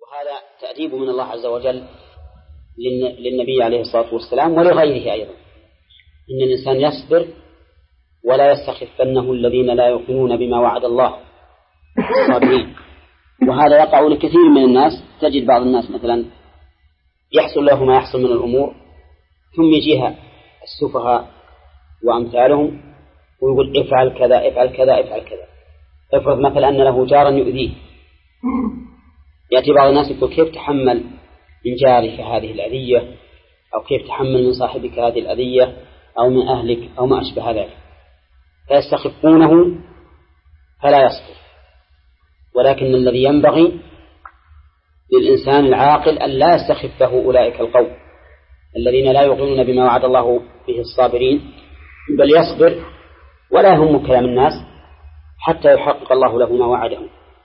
وهذا تأديب من الله عز وجل للنبي عليه الصلاة والسلام ولغيره أيضا، إن الإنسان يصبر ولا يستخفنه الذين لا يؤمنون بما وعد الله الصابرين. وهذا يقع لكثير من الناس. تجد بعض الناس مثلا يحصل له ما يحصل من الأمور، ثم يجيها السفهاء وأمثالهم ويقول افعل كذا افعل كذا افعل كذا. افرض مثلا أن له جارا يؤذيه، يأتي بعض الناس يقول كيف تحمل من جارك هذه الأذية، أو كيف تحمل من صاحبك هذه الأذية، أو من أهلك، أو ما أشبه ذلك، فيستخفونه فلا يصبر. ولكن الذي ينبغي للإنسان العاقل أن لا يستخفه أولئك القوم الذين لا يؤمنون بما وعد الله به الصابرين، بل يصبر ولا يهم كلام الناس حتى يحقق الله له ما وعده.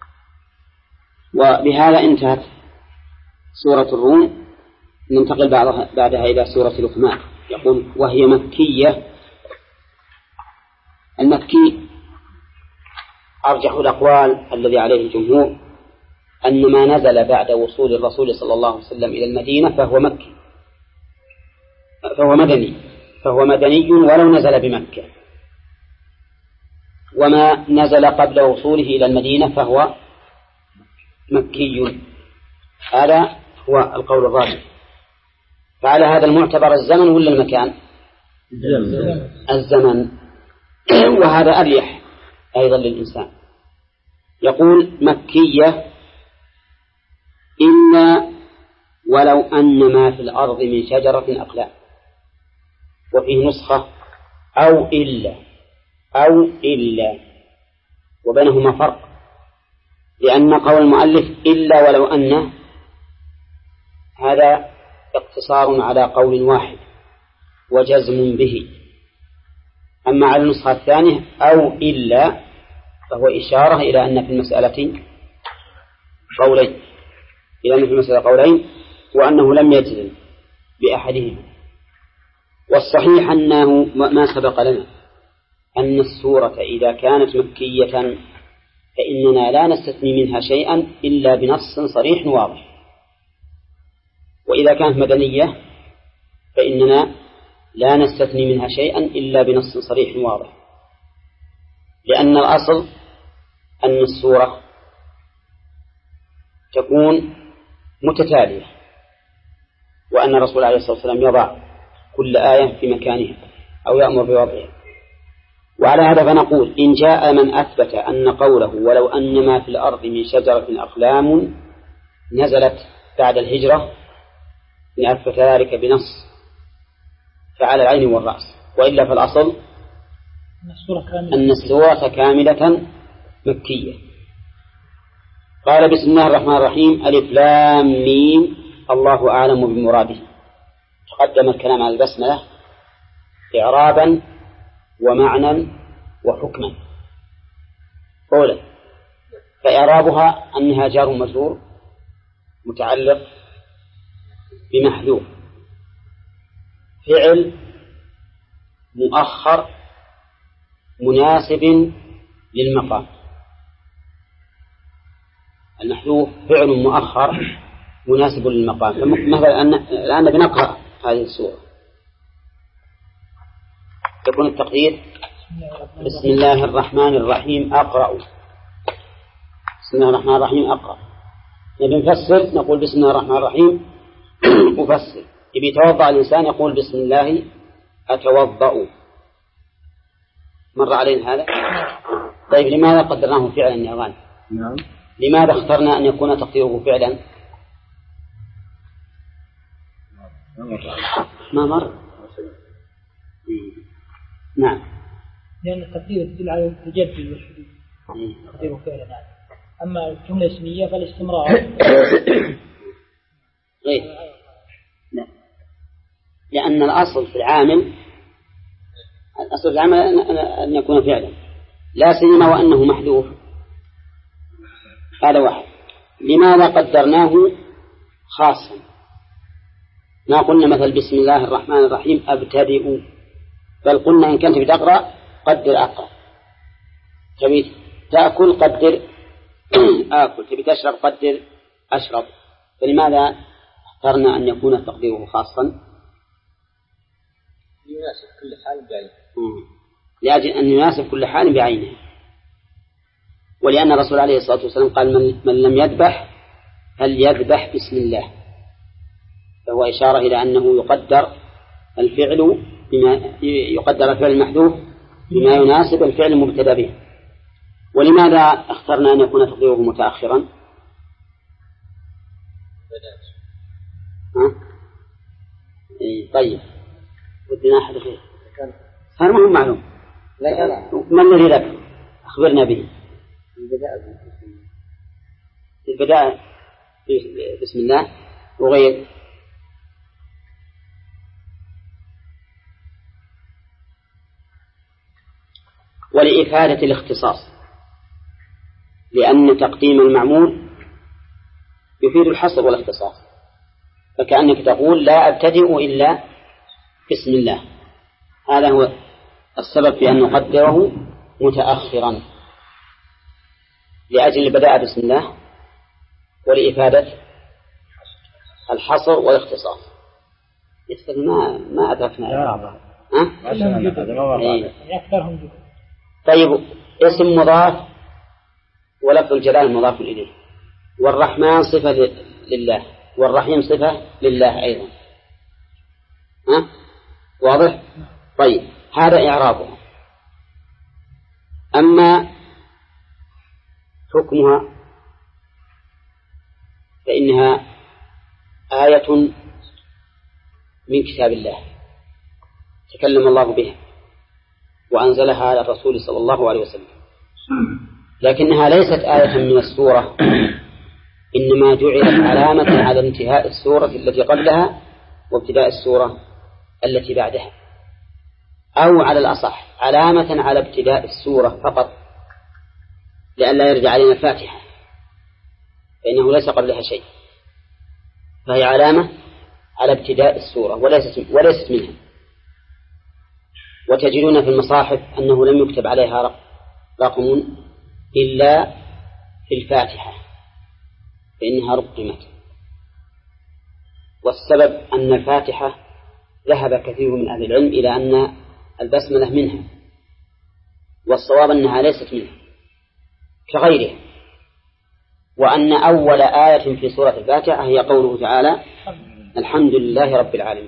وبهذا انتهت سورة الروم. ننتقل بعدها إلى سورة لقمان. يقول وهي مكية. المكي أرجح الأقوال الذي عليه الجمهور أن ما نزل بعد وصول الرسول صلى الله عليه وسلم إلى المدينة فهو مكي، فهو مدني ولو نزل بمكة. وما نزل قبل وصوله إلى المدينة فهو مكي. هذا هو القول الراجح. فعلى هذا المعتبر الزمن ولا المكان؟ الزمن. وهذا أريح أيضا للإنسان. يقول مكية إلا ولو أن ما في الأرض من شجرة أقلام، وفيه نسخة أو إلا وبينهما فرق، لأن قول المؤلف إلا ولو أن هذا اقتصار على قول واحد وجزم به. أما على النسخة الثانية أو إلا فهو إشارة إلى أن في المسألة قولين، وأنه لم يجزم بأحدهما. والصحيح أنه ما سبق لنا أن السورة إذا كانت مكية فإننا لا نستثني منها شيئا إلا بنص صريح واضح، وإذا كانت مدنية فإننا لا نستثني منها شيئا إلا بنص صريح واضح، لأن الأصل أن السورة تكون متتالية، وأن الرسول عليه الصلاة والسلام يضع كل آية في مكانها أو يأمر بوضعها. وعلى هذا فنقول إن جاء من أثبت أن قوله ولو أن ما في الأرض من شجرة أقلام نزلت بعد الهجرة إن أثبت ذلك بنص فعلى العين والرأس، وإلا فالأصل أن السورة كاملة مكية. قال بسم الله الرحمن الرحيم ألف لام ميم الله أعلم بمراده. تقدم الكلام على البسملة إعرابا ومعنى وحكما. أولا فإعرابها أنها جار مجرور متعلق بمحذوف، فعل مؤخر مناسب للمقام. المحذوف فعل مؤخر مناسب للمقام. مثلا الآن بنقرأ هذه السورة يكون التقدير بسم الله الرحمن الرحيم أقرأ. بسم الله الرحمن الرحيم أقرأ. نبي نفسر نقول بسم الله الرحمن الرحيم أفسر. يبي يتوضأ الإنسان يقول بسم الله أتوضأ. مر علينا هذا. طيب لماذا قدرناه فعلا يا غالي؟ نعم. لماذا اخترنا أن يكون تقديره فعلا؟ ما مر. نعم. لأن التقدير يدل على التجدد والحدوث. تقديره فعلا. أما الجملة اسمية فالاستمرار. غير. لا. لأن الأصل في العامل أن يكون فعلا، لا سيما وأنه محذوف. هذا واحد. لماذا قدرناه خاصا؟ ما قلنا مثل بسم الله الرحمن الرحيم أبتدئ، بل قلنا إن كنت بتقرأ قدر أقرأ. تبي تأكل قدر آكل، تبي تشرب قدر أشرب، فلماذا اخترنا أن يكون تقديره خاصا؟ يناسب كل حال بعينه. لأجل أن يناسب كل حال بعينه، ولأن الرسول عليه الصلاة والسلام قال من لم يذبح فليذبح بسم الله، فهو إشارة إلى أنه يقدر الفعل المحذوف بما يناسب الفعل المبتدأ به. ولماذا اخترنا أن يكون تقديره متأخرا؟ طيب بدنا أحد خير هذا ما هو معلوم. ما الذي ذكر؟ أخبرنا به. البداء بسم الله وغير ولإفادة الاختصاص، لأن تقديم المعمول يفيد الحصر والاختصاص، فكأنك تقول لا أبتدئ إلا بسم الله. هذا هو السبب في أن نقدره متأخرا لأجل البداء بسم الله ولإفادة الحصر والاختصاص. ما أدركنا أكثرهم جدا. طيب اسم مضاف ولفظ الجلال مضاف إليه، والرحمن صفة لله، والرحيم صفة لله أيضا. واضح؟ طيب هذا إعرابه. أما حكمها فإنها آية من كتاب الله تكلم الله بها وأنزلها على الرسول صلى الله عليه وسلم، لكنها ليست آية من السورة، إنما جعلت علامة على انتهاء السورة التي قبلها وابتداء السورة التي بعدها، أو على الأصح علامة على ابتداء السورة فقط، لئلا يرجع علينا الفاتحة فإنه ليس قبلها شيء، فهي علامة على ابتداء السورة وليست منها. وتجدون في المصاحف أنه لم يكتب عليها رقم إلا في الفاتحة فإنها رقمت، والسبب أن الفاتحة ذهب كثير من أهل العلم إلى أن البسملة منها، والصواب أنها ليست منها كغيرها، وأن أول آية في سورة الفاتحة هي قوله تعالى الحمد لله رب العالمين.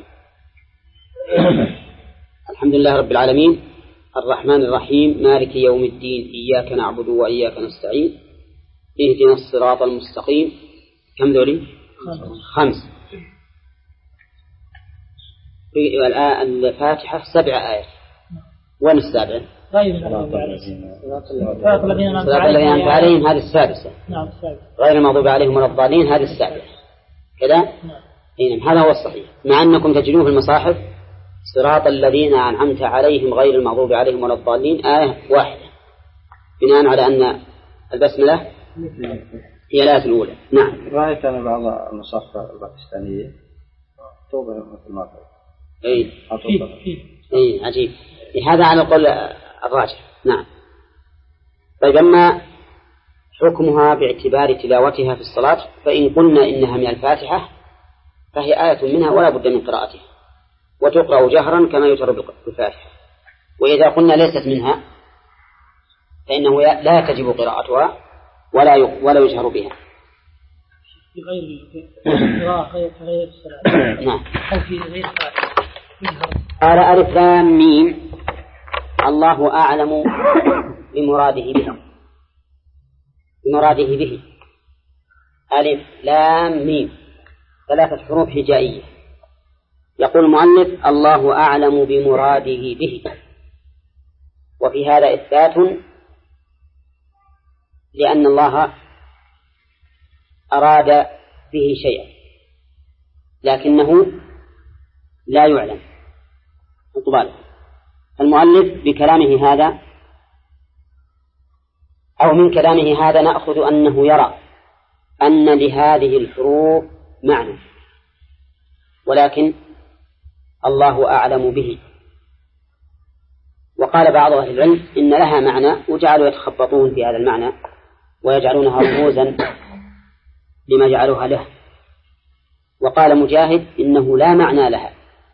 الحمد لله رب العالمين الرحمن الرحيم مالك يوم الدين إياك نعبد وإياك نستعين اهدنا الصراط المستقيم. كم ذولي؟ 5. الفاتحة 7 آيات. وين السابعة؟ غير المغضوب عليهم هذه السادسة. نعم السادسة. غير المغضوب عليهم ولا الضالين هذه السابعة كذا. نعم هذا هو الصحيح، مع أنكم تجدون في المصاحف صراط الذين أنعمت عليهم غير المغضوب عليهم ولا الضالين آية واحدة، بناء على أن البسملة هي الآية الأولى. نعم. رأيت أنا بعض المصاحف الباكستانية توبة مثل ما قلت. أي عجيب. هذا على القول الراجح. نعم. طيب أما حكمها باعتبار تلاوتها في الصلاة، فإن قلنا إنها من الفاتحة فهي آية منها ولا بد من قراءتها، وتقرأ جهرا كما يجهر بالفاتحة. وإذا قلنا ليست منها فإنه لا تجب قراءتها ولا يجهر بها. في غير الصلاة. نعم. أو في غير الصلاة. قال ألف لام ميم الله أعلم بمراده به. ألف لام ميم 3 حروف هجائية. يقول المؤلف الله أعلم بمراده به، وفي هذا إثبات لأن الله أراد به شيئا لكنه لا يعلم. المؤلف بكلامه هذا أو من كلامه هذا نأخذ أنه يرى أن لهذه الحروف معنى، ولكن الله أعلم به. وقال بعض أهل العلم إن لها معنى، وجعلوا يتخبطون في هذا المعنى ويجعلونها رموزا لما جعلوها له، وقال مجاهد إنه لا معنى لها،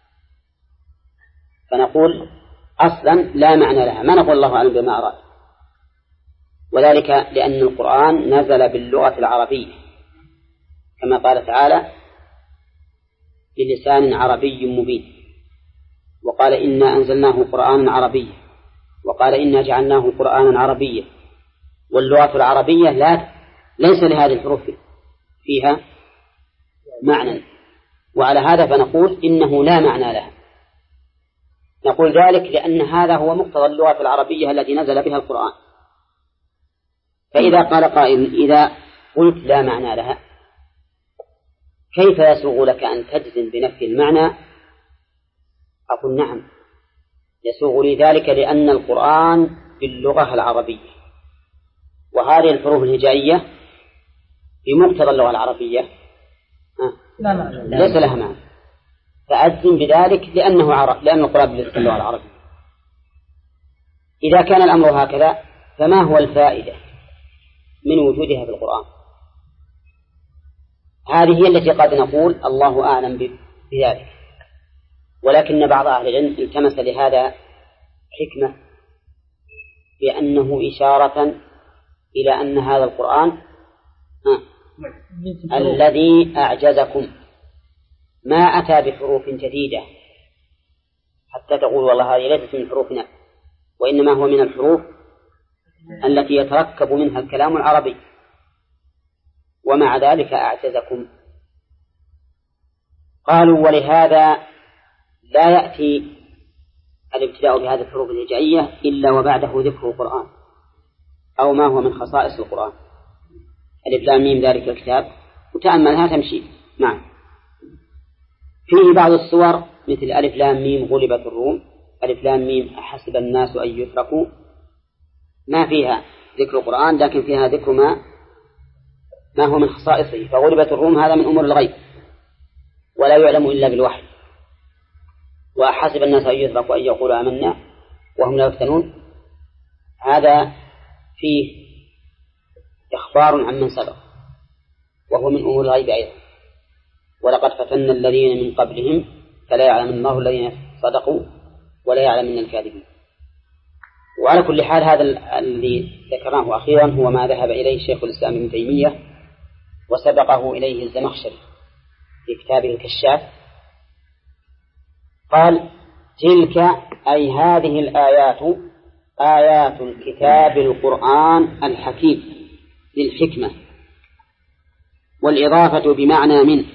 فنقول أصلا لا معنى لها، ما نقول الله أعلم بما أراد، وذلك لأن القرآن نزل باللغة العربية كما قال تعالى بلسان عربي مبين، وقال إنا أنزلناه قرآنا عربيا، وقال إنا جعلناه قرآنا عربيا، واللغة العربية ليس لهذه الحروف فيها معنى، وعلى هذا فنقول إنه لا معنى لها. نقول ذلك لأن هذا هو مقتضى اللغة العربية التي نزل بها القرآن. فإذا قال قائل إذا قلت لا معنى لها كيف يسوغ لك أن تجزم بنفي المعنى؟ أقول نعم يسوغ لي ذلك لأن القرآن باللغة العربية، وهذه الحروف الهجائية بمقتضى اللغة العربية ليس لها معنى، فأجزم بذلك لأن القرآن باللغة العربية. إذا كان الأمر هكذا فما هو الفائدة من وجودها في القرآن؟ هذه هي التي قد نقول الله أعلم بذلك، ولكن بعض أهل العلم التمس لهذا حكمة بأنه إشارة إلى أن هذا القرآن الذي أعجزكم ما أتى بحروف جديدة حتى تقول والله هذه ليست من حروفنا، وإنما هو من الحروف التي يتركب منها الكلام العربي، ومع ذلك أعجزكم. قالوا ولهذا لا يأتي الابتداء بهذه الحروف الهجائية إلا وبعده ذكر القرآن أو ما هو من خصائص القرآن. ألف لام ميم ذلك الكتاب وتأملها تمشي. نعم. فيه بعض الصور مثل ألف لام ميم غلبت الروم، ألف لام ميم أحسب الناس أن يتركوا، ما فيها ذكر القرآن لكن فيها ذكر ما هو من خصائصه. فغلبت الروم هذا من أمور الغيب ولا يعلم إلا بالوحي، وأحسب الناس أن يتركوا أن يقولوا آمنا وهم لا يفتنون، هذا فيه إخبار عن من سبق وهو من أمور الغيب أيضا. ولقد فتنا الذين من قبلهم فلا يعلم الله الذين صدقوا ولا يعلم الكاذبين. وعلى كل حال هذا الذي ذكرناه أخيرا هو ما ذهب إليه شيخ الإسلام ابن تيمية وسبقه إليه الزمخشري في كتابه الكشاف. قال تلك أي هذه الآيات آيات الكتاب القرآن الحكيم للحكمة، والإضافة بمعنى من.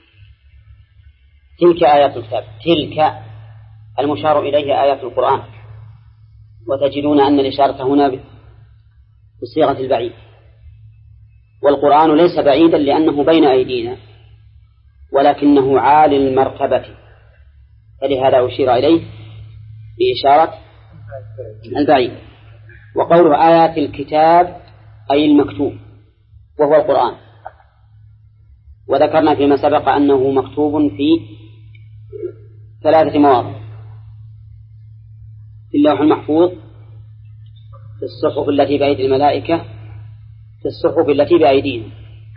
تلك آيات الكتاب، تلك المشار إليه آيات القرآن، وتجدون أن الإشارة هنا بصيغة البعيد، والقرآن ليس بعيدا لأنه بين أيدينا ولكنه عالي المرتبة، فلهذا أشير إليه بإشارة البعيد. وقوله آيات الكتاب أي المكتوب وهو القرآن، وذكرنا فيما سبق أنه مكتوب في 3 مواضع: في اللوح المحفوظ، في الصحف التي بأيدي الملائكة، في الصحف التي بأيدينا.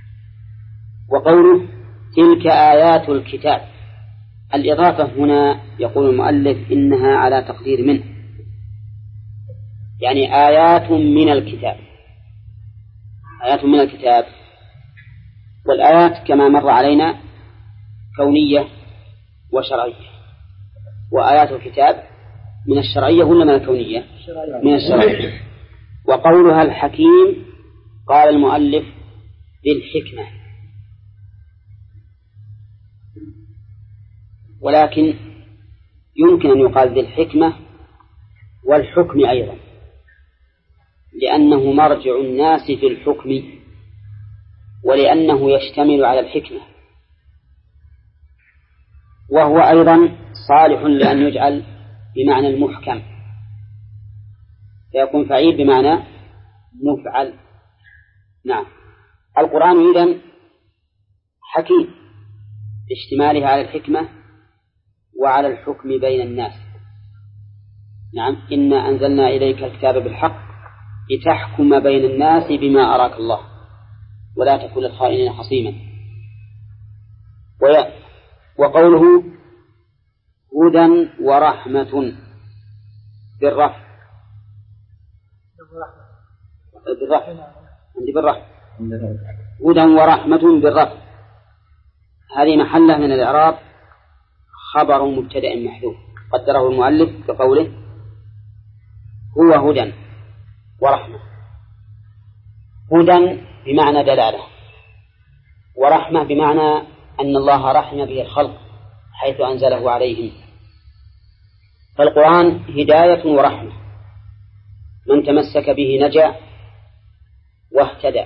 وقوله تلك آيات الكتاب، الإضافة هنا يقول المؤلف إنها على تقدير منه، يعني آيات من الكتاب، آيات من الكتاب. والآيات كما مر علينا كونية وشرعية، وآيات الكتاب من الشرعية ولا من الكونية؟ من الشرعية. وقولها الحكيم قال المؤلف بالحكمة، ولكن يمكن أن يقال بالحكمة والحكم أيضا، لأنه مرجع الناس في الحكم، ولأنه يشتمل على الحكمة، وهو أيضا صالح لأن يجعل بمعنى المحكم، فيكون فعيل بمعنى مفعل. نعم. القرآن إذن حكيم اشتماله على الحكمة وعلى الحكم بين الناس. نعم. إنا أنزلنا إليك الكتاب بالحق لتحكم بين الناس بما أراك الله ولا تكن للخائنين خصيما. وقوله هدى ورحمة بالرفع عندي بالرفع هدى ورحمة بالرفع، هذه محلة من الإعراب خبر مبتدأ محذوف قدره المؤلف بقوله هو هدى ورحمة. هدى بمعنى دلالة، ورحمة بمعنى أن الله رحم به الخلق حيث أنزله عليهم. فالقرآن هداية ورحمة، من تمسك به نجا واهتدى،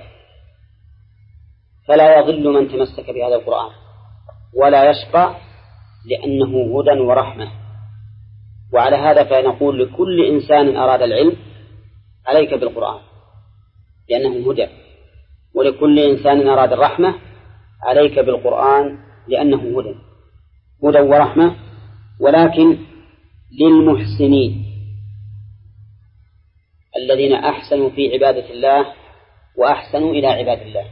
فلا يضل من تمسك بهذا القرآن ولا يشقى، لأنه هدى ورحمة. وعلى هذا فنقول لكل إنسان أراد العلم عليك بالقرآن لأنه هدى، ولكل إنسان أراد الرحمة عليك بالقرآن لأنه هدى ورحمة. ولكن للمحسنين الذين أحسنوا في عبادة الله وأحسنوا إلى عباد الله.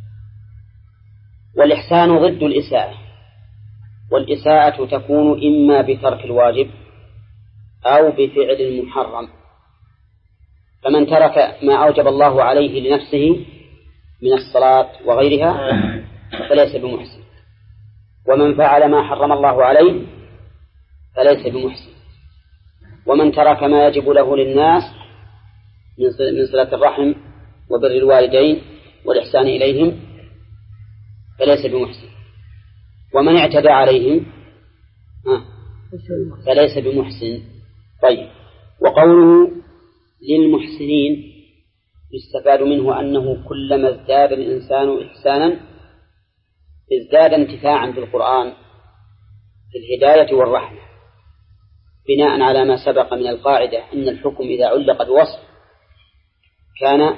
والإحسان ضد الإساءة، والإساءة تكون إما بترك الواجب أو بفعل المحرم. فمن ترك ما أوجب الله عليه لنفسه من الصلاة وغيرها فليس بمحسن، ومن فعل ما حرم الله عليه فليس بمحسن، ومن ترك ما يجب له للناس من صلة الرحم وبر الوالدين والإحسان إليهم فليس بمحسن، ومن اعتدى عليهم فليس بمحسن. طيب، وقوله للمحسنين يستفاد منه أنه كلما ازداد الإنسان إحسانا ازداد انتفاعا بالقرآن في الهداية والرحمة، بناء على ما سبق من القاعدة أن الحكم إذا علق بوصف كان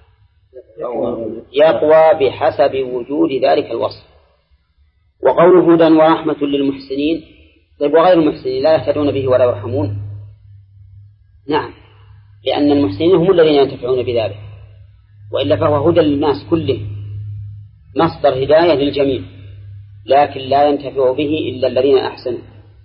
يقوى بحسب وجود ذلك الوصف. وقوله هدى ورحمة للمحسنين، طيب وغير المحسنين لا يهتدون به ولا يرحمون؟ نعم، لأن المحسنين هم الذين ينتفعون بذلك، وإلا فهو هدى للناس كله، مصدر هداية للجميع، لكن لا ينتفع به إلا الذين أحسنوا.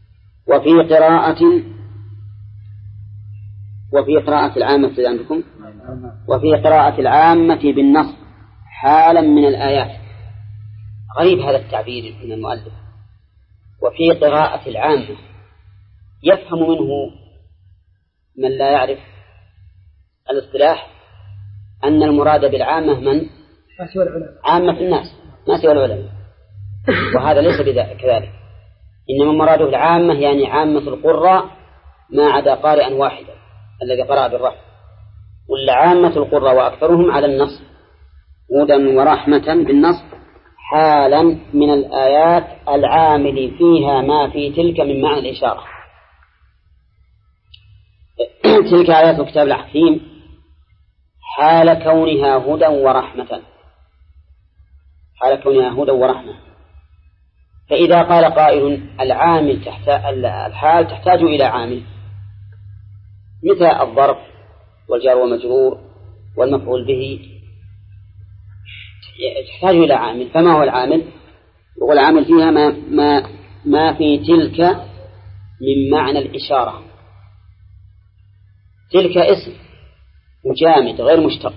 وفي قراءة العامة عندكم، وفي قراءة العامة بالنص حالا من الآيات. غريب هذا التعبير من المؤلف، وفي قراءة العامة، يفهم منه من لا يعرف الاصطلاح أن المراد بالعامة من؟ عامة الناس، ما سوى العلماء، وهذا ليس كذلك، إنما مراده العامة يعني عامة القراء ما عدا قارئا واحدا الذي قرأ بالرفع، والعامة القراء وأكثرهم على النص هدى ورحمة بالنص حالا من الآيات العامل فيها ما في تلك من معنى الإشارة. تلك آيات الكتاب الحكيم حال كونها هدى ورحمة، حال كونها هدى ورحمة. فإذا قال قائل الحال تحتاج إلى عامل مثل الظرف والجار ومجرور والمفعول به، تحتاج إلى عامل. فما هو العامل؟ والعامل فيها ما في تلك من معنى الإشارة. تلك اسم مجامد غير مشتق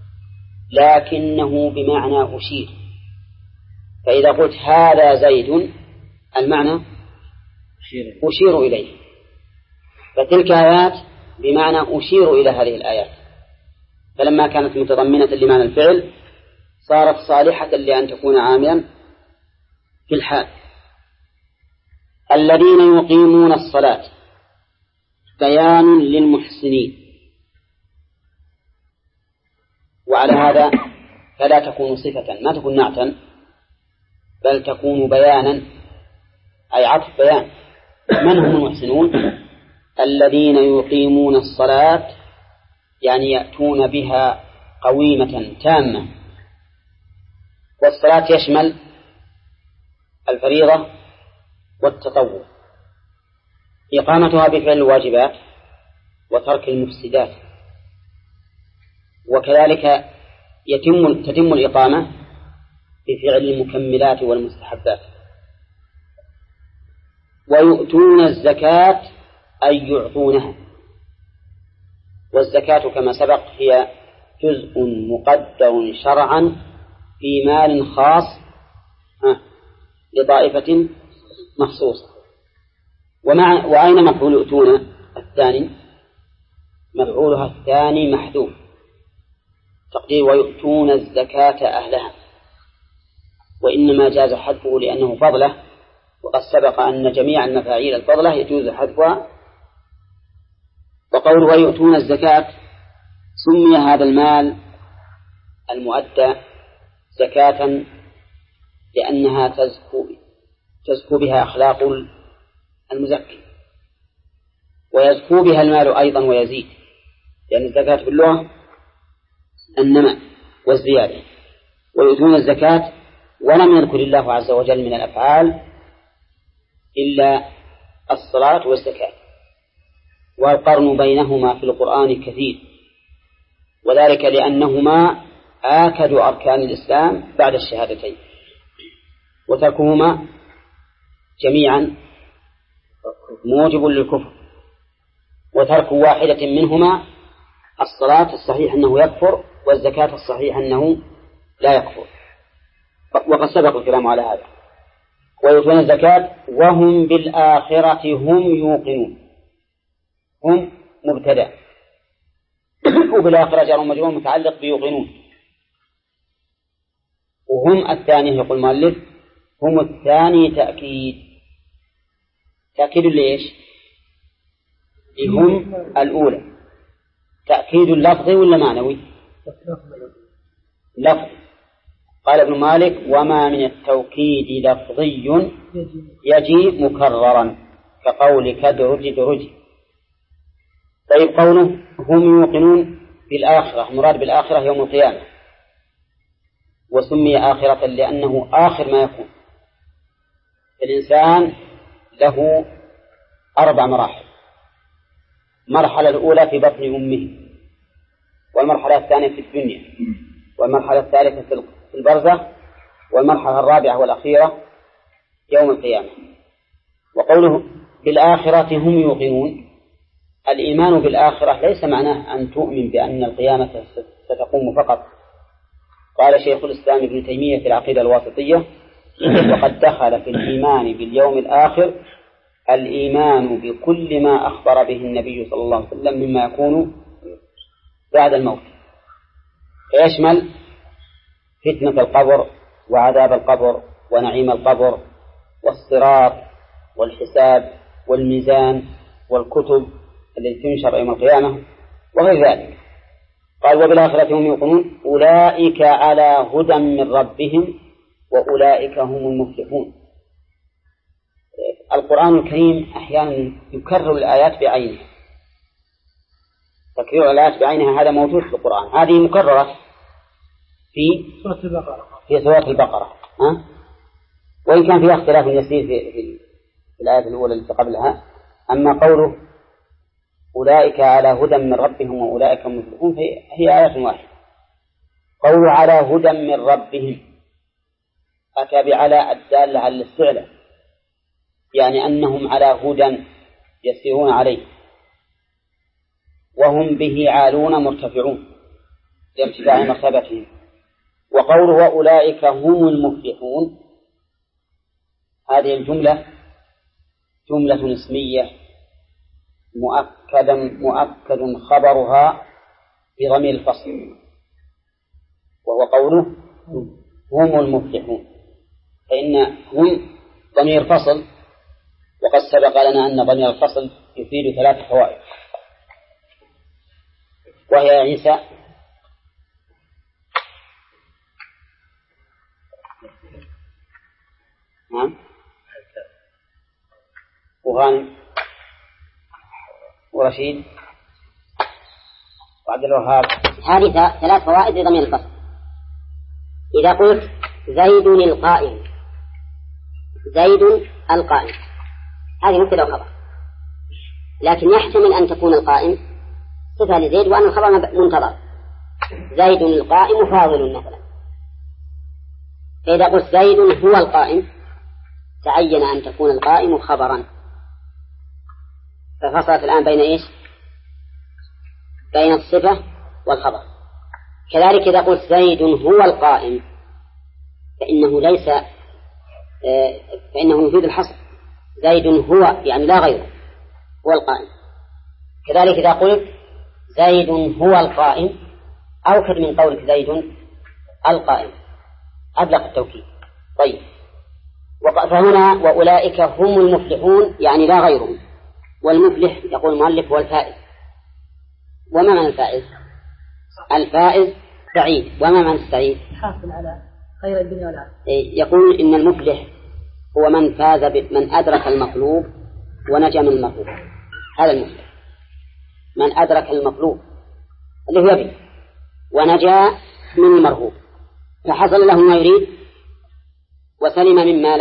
لكنه بمعنى أشير، فإذا قلت هذا زيد المعنى أشير إليه، فتلك آيات بمعنى أشير إلى هذه الآيات، فلما كانت متضمنة لمعنى الفعل صارت صالحة لأن تكون عاملا في الحال. الذين يقيمون الصلاة بيان للمحسنين، وعلى هذا فلا تكون صفة، ما تكون نعتا، بل تكون بيانا أي عطف بيان. من هم المحسنون؟ الذين يقيمون الصلاة يعني يأتون بها قويمة تامة، والصلاة يشمل الفريضة والتطوع، إقامتها بفعل الواجبات وترك المفسدات، وكذلك تتم الإقامة بفعل المكملات والمستحبات. ويؤتون الزكاة أي يعطونها. والزكاة كما سبق هي جزء مقدر شرعا في مال خاص لطائفة مخصوصة. وأين مفعول يؤتون الثاني؟ مفعولها الثاني محذوف، تقدير ويؤتون الزكاة أهلها، وإنما جاز حذفه لأنه فضله، وقد سبق أن جميع المفاعيل الفضلة يجوز حذفها. وقول ويؤتون الزكاة سمي هذا المال المؤدى زكاة لأنها تزكو بها أخلاق المزكي، ويزكو بها المال أيضا ويزيد، لأن الزكاة في اللغة النماء والزيادة. ويؤتون الزكاة، ولم يذكر الله عز وجل من الأفعال إلا الصلاة والزكاة، والقرن بينهما في القرآن كثير، وذلك لأنهما آكد أركان الإسلام بعد الشهادتين، وتركهما جميعا موجب للكفر، وترك واحدة منهما الصلاة الصحيح أنه يكفر، والزكاة الصحيح أنه لا يكفر، وقد سبق الكلام على هذا. ويؤتون الزكاة وهم بالآخرة هم يوقنون. هم مبتدأ، وبالآخرة جار ومجرور متعلق بيوقنون. وهم الثاني يقول المؤلف هم الثاني تأكيد ليش؟ هم الأولى تأكيد لفظي ولا معنوي؟ لفظي. قال ابن مالك وما من التوكيد لفظي يجي مكررا كقولك درج درج. طيب قوله هم يوقنون بالآخرة، مراد بالآخرة يوم القيامة، وسمي آخرة لأنه آخر ما يكون. الإنسان له 4 مراحل: المرحلة الأولى في بطن أمه، والمرحلة الثانية في الدنيا، والمرحلة الثالثة في البرزخ، والمرحلة الرابعة والأخيرة يوم القيامة. وقوله بالآخرة هم يوقنون، الإيمان بالآخرة ليس معناه أن تؤمن بأن القيامة ستقوم فقط. قال شيخ الإسلام ابن تيمية في العقيدة الواسطية وقد دخل في الإيمان باليوم الآخر الإيمان بكل ما أخبر به النبي صلى الله عليه وسلم مما يكون بعد الموت، فيشمل فتنة القبر وعذاب القبر ونعيم القبر والصراط والحساب والميزان والكتب التي تنشر يوم القيامة وغير ذلك. قال وبالآخرة هم يوقنون أولئك على هدى من ربهم وأولئك هم المفلحون. القرآن الكريم أحيانا يكرر الآيات بعينها، تكرير الآيات بعينها هذا موجود في القرآن. هذه مكررة في سورة البقرة وإن كان فيها اختلاف يسير في الآية الأولى التي قبلها. أما قوله أولئك على هدى من ربهم وأولئك هم المفلحون هي آية واحدة. قوله على هدى من ربهم أتى بعلى الدالة على الاستعلاء، يعني أنهم على هدى يسيرون عليه وهم به عالون مرتفعون لارتفاع مرتبتهم. وقوله وأولئك هم المفلحون هذه الجملة جملة اسمية مؤكد خبرها بضمير الفصل، وهو قوله هم المفلحون، فإن هم ضمير فصل، وقد سبق لنا أن ضمير الفصل يفيد 3 فوائد، وهي عيسى وغانم ورشيد وعبد الوهاب. هذه 3 فوائد لضمير الفصل. إذا قلت زيد القائم، زيد القائم هذه مبتدأ وخبر، لكن يحتمل أن تكون القائم صفة لزيد وأن الخبر منتظر. زيد القائم فاضل مثلا، فإذا قلت زيد هو القائم تعين أن تكون القائم خبرا ففصلت الآن بين إيش؟ بين الصفة والخبر. كذلك إذا قلت زيد هو القائم فإنه يفيد الحصر. زيد هو يعني لا غيره هو القائم. كذلك إذا قلت زيد هو القائم أوكد من قولك زيد القائم أبلغ التوكيد. طيب، فهنا وأولئك هم المفلحون يعني لا غيرهم. والمفلح يقول المؤلف هو الفائز. وما معنى الفائز؟ الفائز سعيد. وما معنى السعيد؟ حاصل على خير الدنيا والآخرة. يقول إن المفلح هو من فاز من أدرك المطلوب ونجا من المطلوب. هذا المفلح من أدرك المطلوب اللي هو يبي ونجا من المرغوب، فحصل له ما يريد وسلم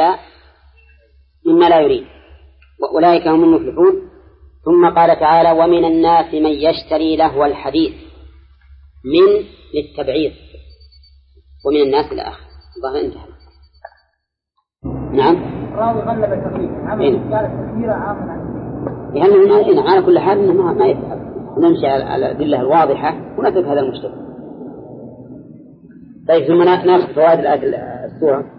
مما لا يريد. وأولئك هم المفلحون. ثم قال تعالى ومن الناس من يشتري لهو الحديث من للتبعيض ومن الناس إلى آخر. ظهر انتهى. نعم. راوي غلب التقليد عمل قال التكبير عام يعني على كل حال ما يفعل. نمشي على الأدلة الواضحة ونترك هذا المشتبه. طيب، ثم ناخذ فوائد الآية السورة.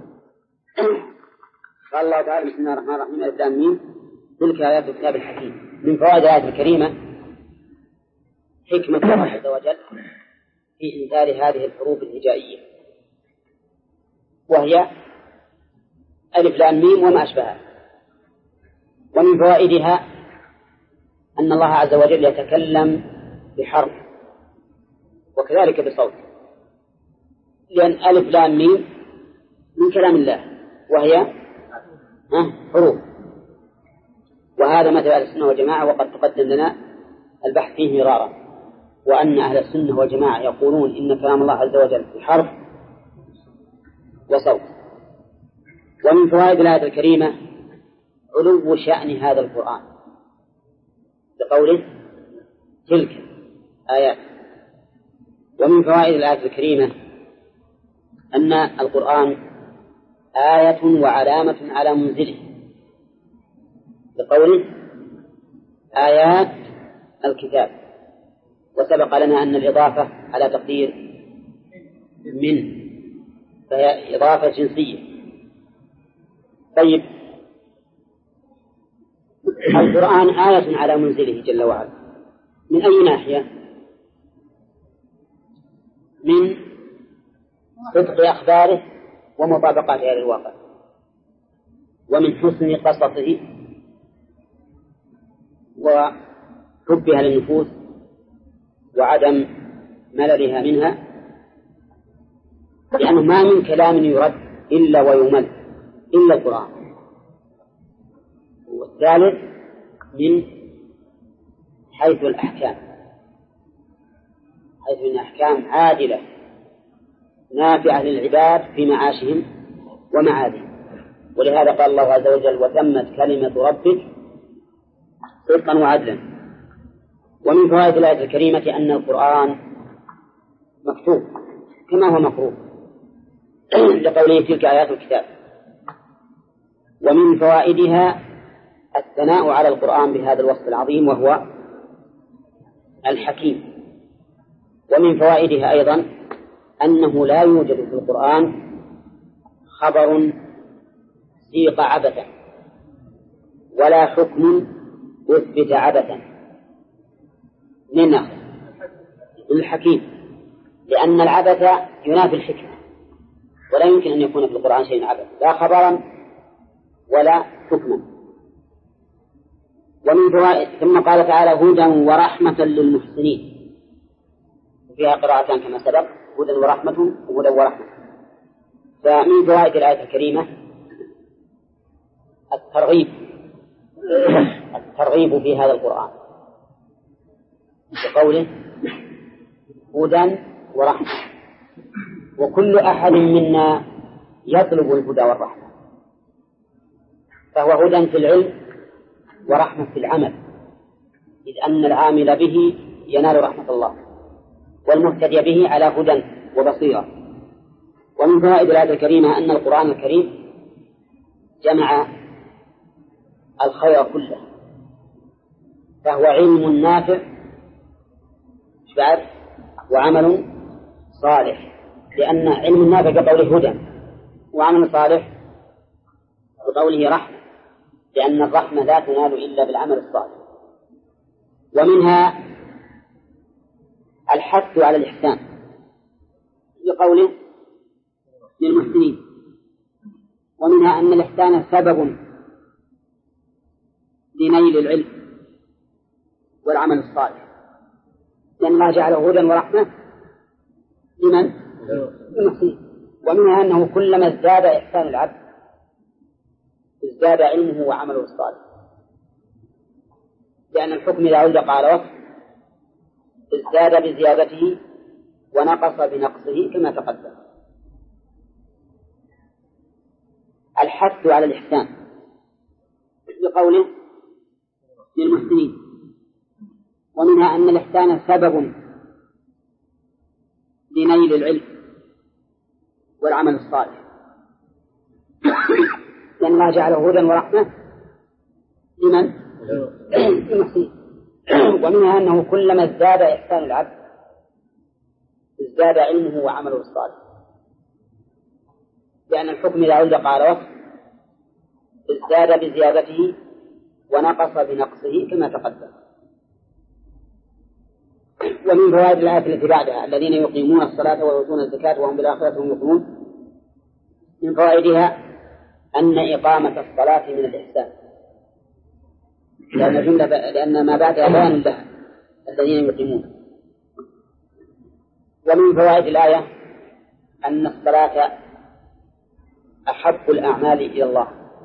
قال الله تعالى بسم الله الرحمن الرحيم ألف لام ميم تلك آيات الكتاب الحكيم. من فوائد الآية الكريمة حكمة الله عز وجل في إنزال هذه الحروف الهجائية، وهي ألف لام ميم وما أشبهها. ومن فوائدها أن الله عز وجل يتكلم بحرف وكذلك بصوت، لأن ألف لام ميم من كلام الله وهي حروف. وهذا مثل أهل السنة والجماعة، وقد تقدم لنا البحث فيه مرارا، وأن أهل السنة والجماعة يقولون إن كلام الله عز وجل بحرف وصوت. ومن فوائد الآية الكريمة علو شأن هذا القرآن بقوله تلك آيات. ومن فوائد الآية الكريمة أن القرآن آية وعلامة على منزله بقوله آيات الكتاب. وسبق لنا أن الإضافة على تقدير من، فهي إضافة جنسية. طيب، القرآن آية على منزله جل وعلا من أي ناحية؟ من صدق أخباره ومطابقتها للواقع، ومن حسن قصصه وحبها للنفوس وعدم مللها منها، لأنه ما من كلام يرد إلا ويمل إلا القرآن. والثالث من حيث الأحكام، حيث أن أحكام عادلة نافعة للعباد في معاشهم ومعادهم. ولهذا قال الله عز وجل وتمت كلمة ربك صدقا وعدلا. ومن فوائد الآية الكريمة أن القرآن مكتوب كما هو مقروء لقوله تلك آيات الكتاب. ومن فوائدها الثناء على القرآن بهذا الوصف العظيم وهو الحكيم. ومن فوائدها أيضا أنه لا يوجد في القرآن خبر سيق عبثا ولا حكم أثبت عبثا. من ناخذ الحكيم، لأن العبث ينافي الحكمة، ولا يمكن أن يكون في القرآن شيء عبث لا خبرا ولا حكما. ومن فوائد ثم قال تعالى هدى ورحمة للمحسنين، فيها قراءتان كما سبق هدى ورحمة وهدى ورحمة. فمن فوائد الآية الكريمة الترغيب في هذا القرآن بقوله هدى ورحمة. وكل أحد منا يطلب الهدى والرحمة، فهو هدى في العلم ورحمة في العمل، إذ أن العامل به ينال رحمة الله والمهتدي به على هدى وبصيرة. ومن فوائد الآية الكريمة أن القرآن الكريم جمع الخير كله فهو علم نافع بعد وعمل صالح، لأن علم النافع كقوله هدى، وعمل صالح كقوله رحمة، لأن الرحمة لا تنال إلا بالعمل الصالح. ومنها الحث على الإحسان بقوله للمحسنين، ومنها أن الإحسان سبب لنيل العلم والعمل الصالح، لأن الله جعله هدى ورحمة لمن؟ للمحسنين. ومنها أنه كلما ازداد إحسان العبد ازداد علمه وعمله الصالح، لأن الحكم إذا علق على وصف ازداد بزيادته ونقص بنقصه كما تقدم. الحث على الإحسان بقوله للمحسنين، ومنها أن الإحسان سبب لنيل العلم والعمل الصالح، لأن الله جعله هدى ورحمة لمن؟ للمحسنين. ومنها أنه كلما ازداد إحسان العبد ازداد علمه وعمله الصالح، لأن الحكم إذا علق على وصف ازداد بزيادته ونقص بنقصه كما تقدم. ومن فوائد الآية التي بعدها الذين يقيمون الصلاة ويؤتون الزكاة وهم بالآخرة هم يوقنون، من فوائدها أن إقامة الصلاة من الإحسان، لأن ما بعدها بيان لها الذين يقيمون. ومن فوائد الآية أن الصلاة أحب الأعمال إلى الله،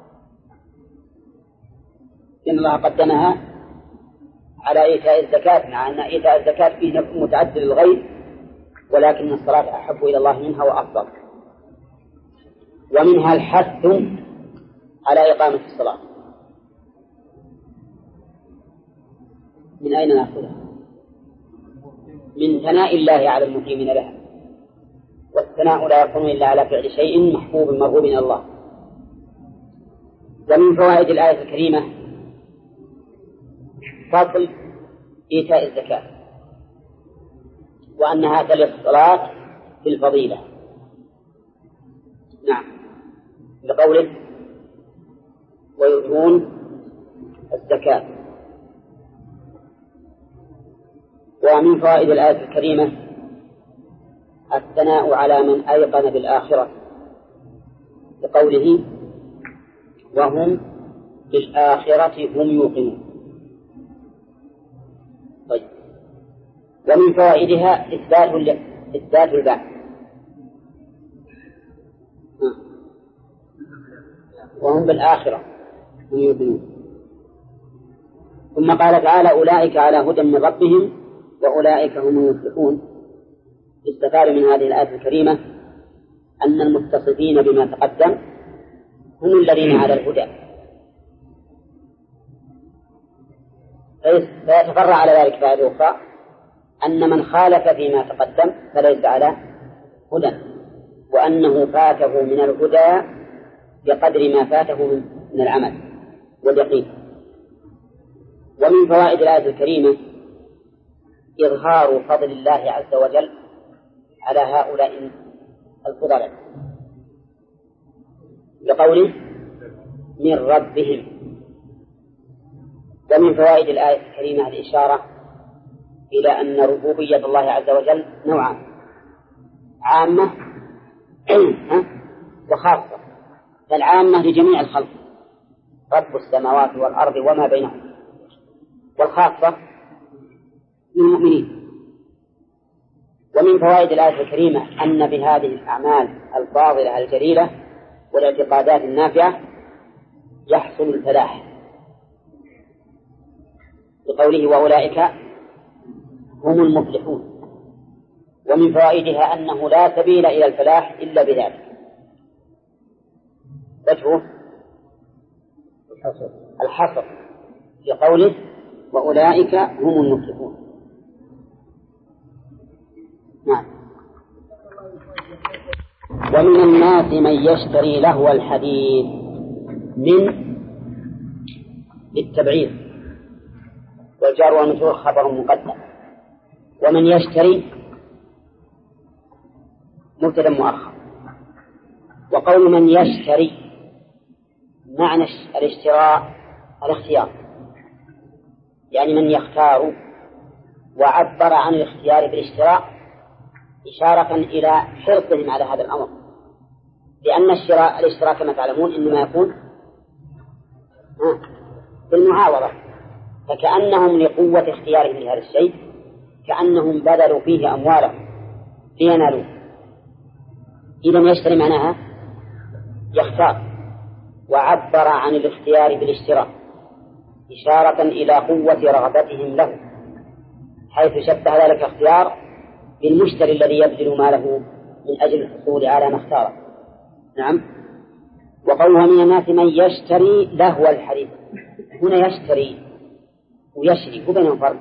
إن الله قدمها على إيتاء الزكاة، مع أن إيتاء الزكاة فيه متعدد للغير، ولكن الصلاة أحب إلى الله منها وأفضل. ومنها الحث على إقامة الصلاة. من أين نأخذها؟ من ثناء الله على المقيمين لها، والثناء لا يكون إلا على فعل شيء محبوب مرغوب إلى الله. ومن فوائد الآية الكريمة فضل إيتاء الزكاة، وأنها تلي الصلاة في الفضيلة. نعم، لقوله ويؤتون الزكاة. ومن فوائد الآية الكريمة الثناء على من أيقن بالآخرة، لقوله وهم بالآخرة هم يوقنون. طيب. ومن فوائدها إثبات البعث، وهم بالآخرة هم يوقنون. ثم قال تعالى أولئك على هدى من ربهم وأولئك هم المفلحون. استفاد من هذه الآية الكريمة أن المتصفين بما تقدم هم الذين على الهدى، فيتفرع على ذلك فائدة أخرى أن من خالف فيما تقدم فليس على هدى، وأنه فاته من الهدى بقدر ما فاته من العمل واليقين. ومن فوائد الآية الكريمة إظهار فضل الله عز وجل على هؤلاء الفضلاء، لقوله من ربهم. ومن فوائد الآية الكريمة الإشارة إلى أن ربوبية الله عز وجل نوعان، عامة وخاصة. فالعامة لجميع الخلق، رب السماوات والأرض وما بينهم، والخاصة للمؤمنين. ومن فوائد الآية الكريمة أن بهذه الأعمال الفاضلة الجليلة والاعتقادات النافعة يحصل الفلاح، بقوله وأولئك هم المفلحون. ومن فوائدها أنه لا سبيل إلى الفلاح إلا بذلك. وجهه الحصر في قوله وأولئك هم المفلحون. نعم. ومن الناس من يشتري لهو الحديث من للتبعير، والجار والمجرور خبر مقدم. ومن يشتري مبتدأ مؤخر. وقول من يشتري معنى الاشتراء الاختيار، يعني من يختار، وعبر عن الاختيار بالاشتراء إشارة إلى حرصهم على هذا الأمر، لأن الاشتراء كما تعلمون إنما يكون بالمعاوضة، فكأنهم لقوة اختيارهم لهذا الشيء كأنهم بذلوا فيه أموالهم لينالوا. إذا يشتري معناها يختار، وعبر عن الاختيار بالاشتراء إشارة إلى قوة رغبتهم له، حيث شبه ذلك اختيار بالمشتري الذي يبذل ماله من أجل الحصول على ما اختاره. نعم. وقوله من الناس من يشتري لهو الحديث، هنا يشتري ويشري وبينهم فرق.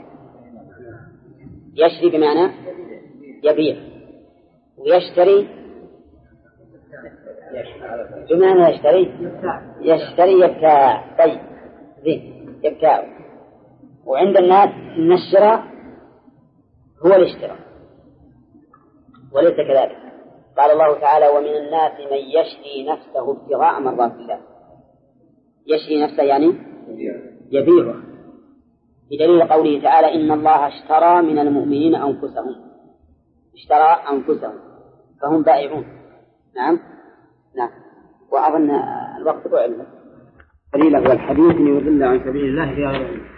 يشري بمعنى يبيع، ويشتري بمعنى يشتري يبتاع. طيب زين، يبتاع. وعند الناس إن الشراء هو الاشتراء وليس كذلك. قال الله تعالى ومن الناس من يشري نفسه ابتغاء مرضات الله. يشري نفسه يعني يبيعه، بدليل قوله تعالى إن الله اشترى من المؤمنين أنفسهم. اشترى أنفسهم فهم بائعون. نعم. وأظن الوقت بعلم قليلا والحديث يضل عن سبيل الله في غير علم.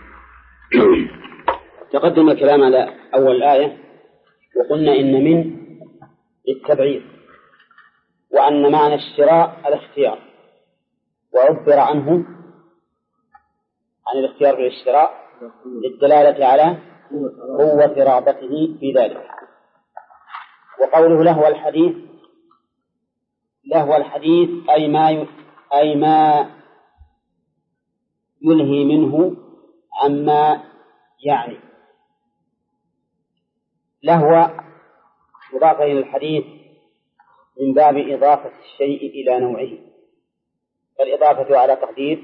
تقدم الكلام على أول آية وقلنا إن من للتبعيض، وأن معنى الشراء الاختيار، وعبر عنه عن الاختيار بالاشتراء للدلالة على قوة رغبته في ذلك. وقوله لهو الحديث أي ما يلهي منه عما يعني. لهو مضاف إلى الحديث من باب إضافة الشيء إلى نوعه، فالإضافة على تقدير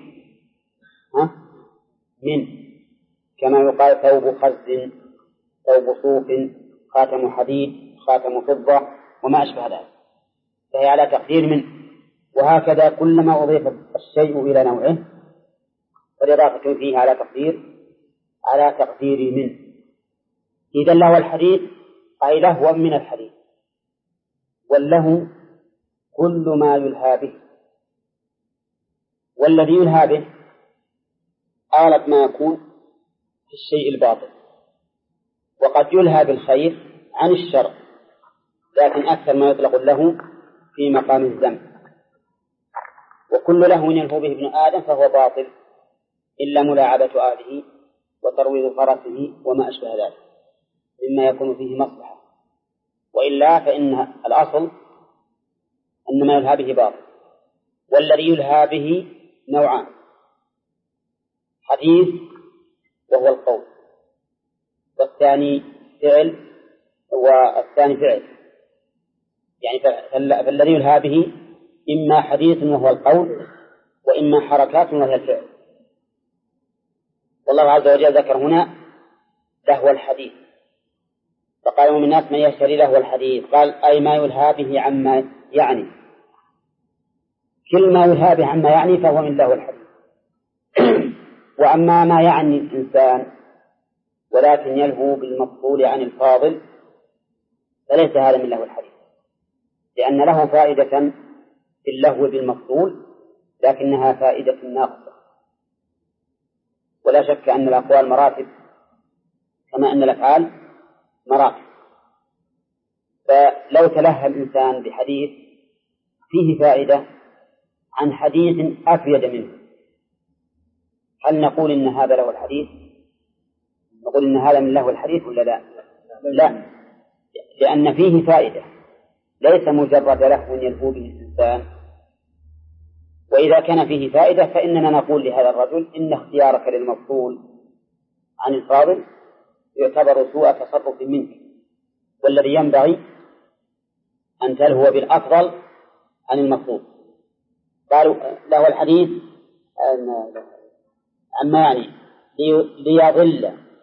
من، كما يقال ثوب خز، ثوب صوف، خاتم حديد، خاتم فضة وما أشبه ذلك، فهي على تقدير من. وهكذا كلما أضيف الشيء إلى نوعه فالإضافة فيه على تقدير من. إذا لهو الحديث أي لهو من الحديث، والله كل ما يلهى به، والذي يلهى به آلة ما يكون في الشيء الباطل، وقد يلهى بالخير عن الشر، لكن أكثر ما يطلق له في مقام الذم. وكل لهو يلهو به ابن آدم فهو باطل إلا ملاعبة آله وترويض فرسه وما أشبه ذلك مما يكون فيه مصلحة، وإلا فإن الأصل أن ما يلهى به باطل. والذي يلهى به نوعان: حديث وهو القول، والثاني فعل يعني فالذي يلهى به إما حديث وهو القول، وإما حركات وهي الفعل. والله عز وجل ذكر هنا لهو الحديث، فقال من الناس من يشتري لهو الحديث، قال أي ما يلهى به عما يعني. كل ما يلهى به عما يعني فهو من لهو الحديث. وأما ما يعني الإنسان ولكن يلهو بالمفضول عن الفاضل فليس هذا من لهو الحديث، لأن له فائدة في اللهو بالمفضول لكنها فائدة ناقصة. ولا شك أن الأقوال مراتب كما أن الأفعال مراتب. فلو تلهى الإنسان بحديث فيه فائدة عن حديث أفيد منه، هل نقول إن هذا له الحديث؟ نقول إن هذا من له الحديث ولا لا؟ لا، لأن فيه فائدة ليس مجرد لهو يلهو به الإنسان. وإذا كان فيه فائدة فإننا نقول لهذا الرجل إن اختيارك للمفضول عن الفاضل يعتبر سوء تصرف منك، والذي ينبغي أن تلهو بالأفضل عن المفضول. قالوا له الحديث عما يعني ليضل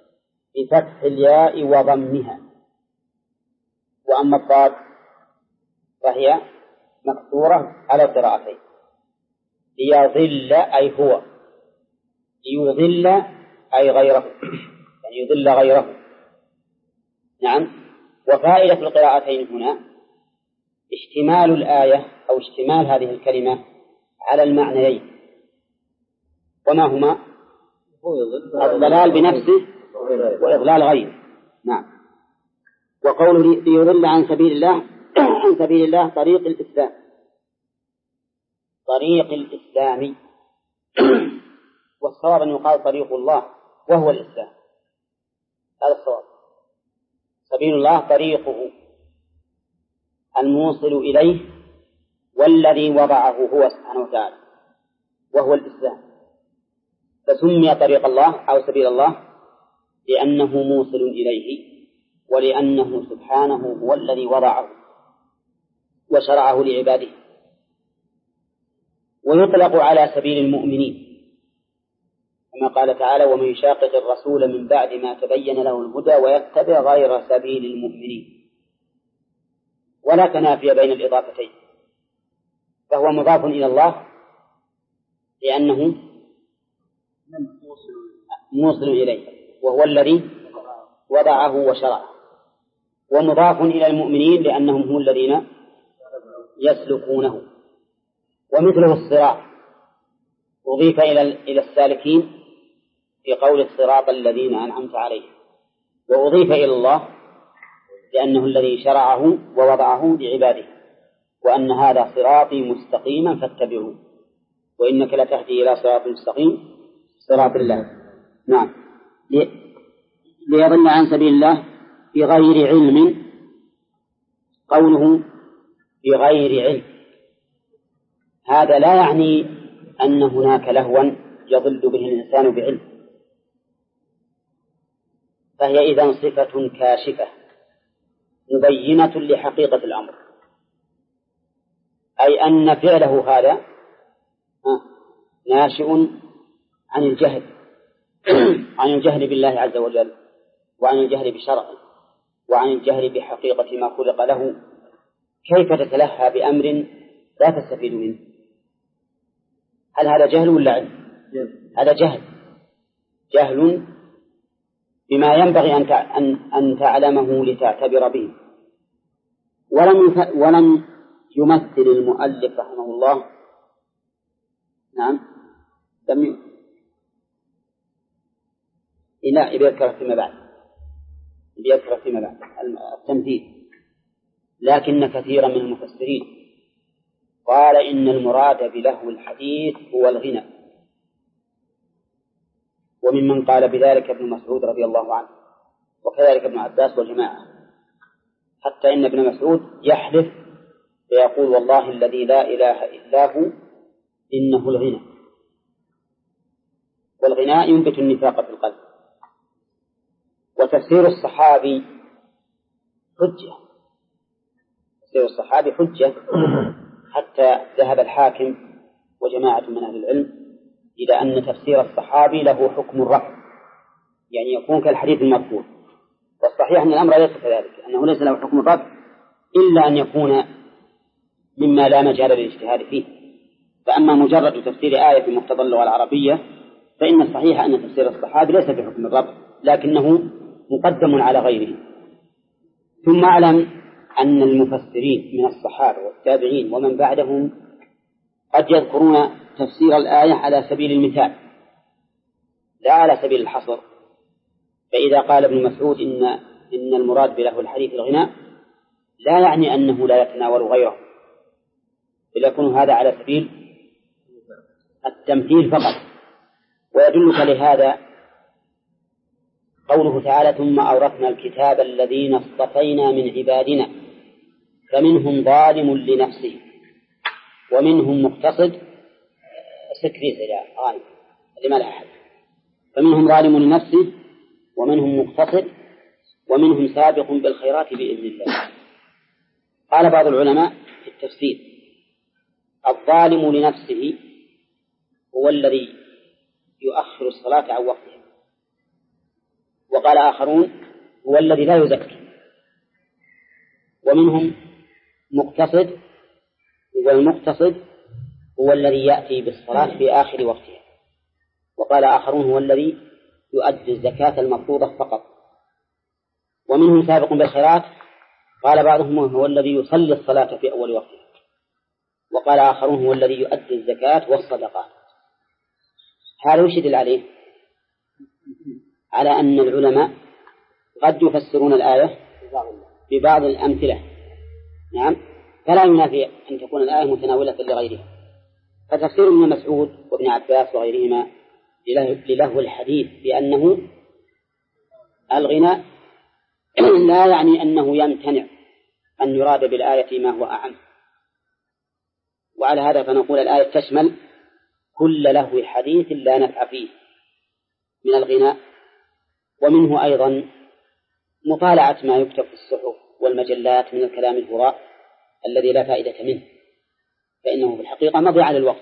بفتح الياء وضمها، وأما الضاد فهي مكسورة على قراءتين. ليضل أي هو، ليضل أي غيره، يعني يضل غيره. نعم. وفائدة القراءتين هنا اشتمال الآية أو اشتمال هذه الكلمة على المعنيين، وما هما؟ الضلال بنفسه وإضلال غيره. نعم. وقوله ليضل عن سبيل الله، عن سبيل الله طريق الإسلام، طريق الإسلام، والصواب أن يقال طريق الله وهو الإسلام، هذا الصواب. سبيل الله طريقه الموصل إليه والذي وضعه هو سبحانه وتعالى وهو الإسلام، فسمي طريق الله أو سبيل الله لأنه موصل إليه، ولأنه سبحانه هو الذي وضعه وشرعه لعباده. ويطلق على سبيل المؤمنين كما قال تعالى: ومن يشاقق الرسول من بعد ما تبين له الهدى ويتبع غير سبيل المؤمنين، ولا تنافي بين الإضافتين، فهو مضاف إلى الله لأنه موصل إليه وهو الذي وضعه وشرعه، ومضاف إلى المؤمنين لأنهم هم الذين يسلكونه. ومثله الصراط أضيف إلى السالكين في قول الصراط الذين أنعمت عليهم، وأضيف إلى الله لأنه الذي شرعه ووضعه لعباده، وأن هذا صراطي مستقيما فاتبعوه وإنك لتهدي إلى صراط مستقيم صراط الله. نعم. ليضل عن سبيل الله بغير علم، قوله بغير علم هذا لا يعني أن هناك لهوا يضل به الإنسان بعلم، فهي إذن صفة كاشفة مبينة لحقيقة الأمر، أي أن فعله هذا ناشئ عن الجهل، عن الجهل بالله عز وجل، وعن الجهل بشرعه، وعن الجهل بحقيقة ما خلق له. كيف تتلهى بأمر لا تستفيد منه؟ هل هذا جهل ولا علم؟ هذا جهل بما ينبغي أن تعلمه لتعتبر به. ولم يمثل المؤلف رحمه الله نعم لا يذكر فيما بعد التمثيل، لكن كثيرا من المفسرين قال إن المراد بلهو الحديث هو الغنى، وممن قال بذلك ابن مسعود رضي الله عنه، وكذلك ابن عباس وجماعة، حتى إن ابن مسعود يحلف فيقول: والله الذي لا إله إلا هو إنه الغنى. والغناء ينبت النفاق في القلب. وتفسير الصحابي حجة، تفسير الصحابي حجة، حتى ذهب الحاكم وجماعة من أهل العلم إلى أن تفسير الصحابي له حكم الرفع، يعني يكون كالحديث المرفوع. والصحيح أن الأمر ليس كذلك، أنه ليس له حكم الرفع إلا أن يكون مما لا مجال للاجتهاد فيه. فأما مجرد تفسير آية في مقتضى اللغة العربية فإن الصحيح أن تفسير الصحابي ليس بحكم الرفع، لكنه مقدم على غيره. ثم أعلم أن المفسرين من الصحابة والتابعين ومن بعدهم قد يذكرون تفسير الآية على سبيل المثال لا على سبيل الحصر. فإذا قال ابن مسعود إن المراد بلهو الحديث الغناء لا يعني أنه لا يتناول غيره، بل يكون هذا على سبيل التمثيل فقط. ويدلك لهذا قوله تعالى: ثم أورثنا الكتاب الذين اصطفينا من عبادنا فمنهم ظالم لنفسه ومنهم مقتصد. فمنهم ظالم لنفسه ومنهم مقتصد ومنهم سابق بالخيرات بإذن الله. قال بعض العلماء في التفسير: الظالم لنفسه هو الذي يؤخر الصلاة عن وقتها، وقال آخرون هو الذي لا يزكي، ومنهم مقتصد، والمقتصد هو الذي يأتي بالصلاة في آخر وقتها. وقال آخرون هو الذي يؤدي الزكاة المفروضة فقط. ومنهم سابق بالخيرات، قال بعضهم هو الذي يصلي الصلاة في أول وقتها. وقال آخرون هو الذي يؤدي الزكاة والصدقات. هذا يشدل عليه على أن العلماء قد يفسرون الآية ببعض الأمثلة، نعم، فلا ينافي أن تكون الآية متناولة لغيرها. فتفسير ابن مسعود وابن عباس وغيرهما للهو الحديث بأنه الغنى لا يعني أنه يمتنع أن يراد بالآية ما هو أعم. وعلى هذا فنقول الآية تشمل كل لهو حديث لا نفع فيه من الغناء، ومنه أيضا مطالعة ما يكتب في الصحف والمجلات من الكلام الهراء الذي لا فائدة منه، فإنه في الحقيقة مضيعة للوقت.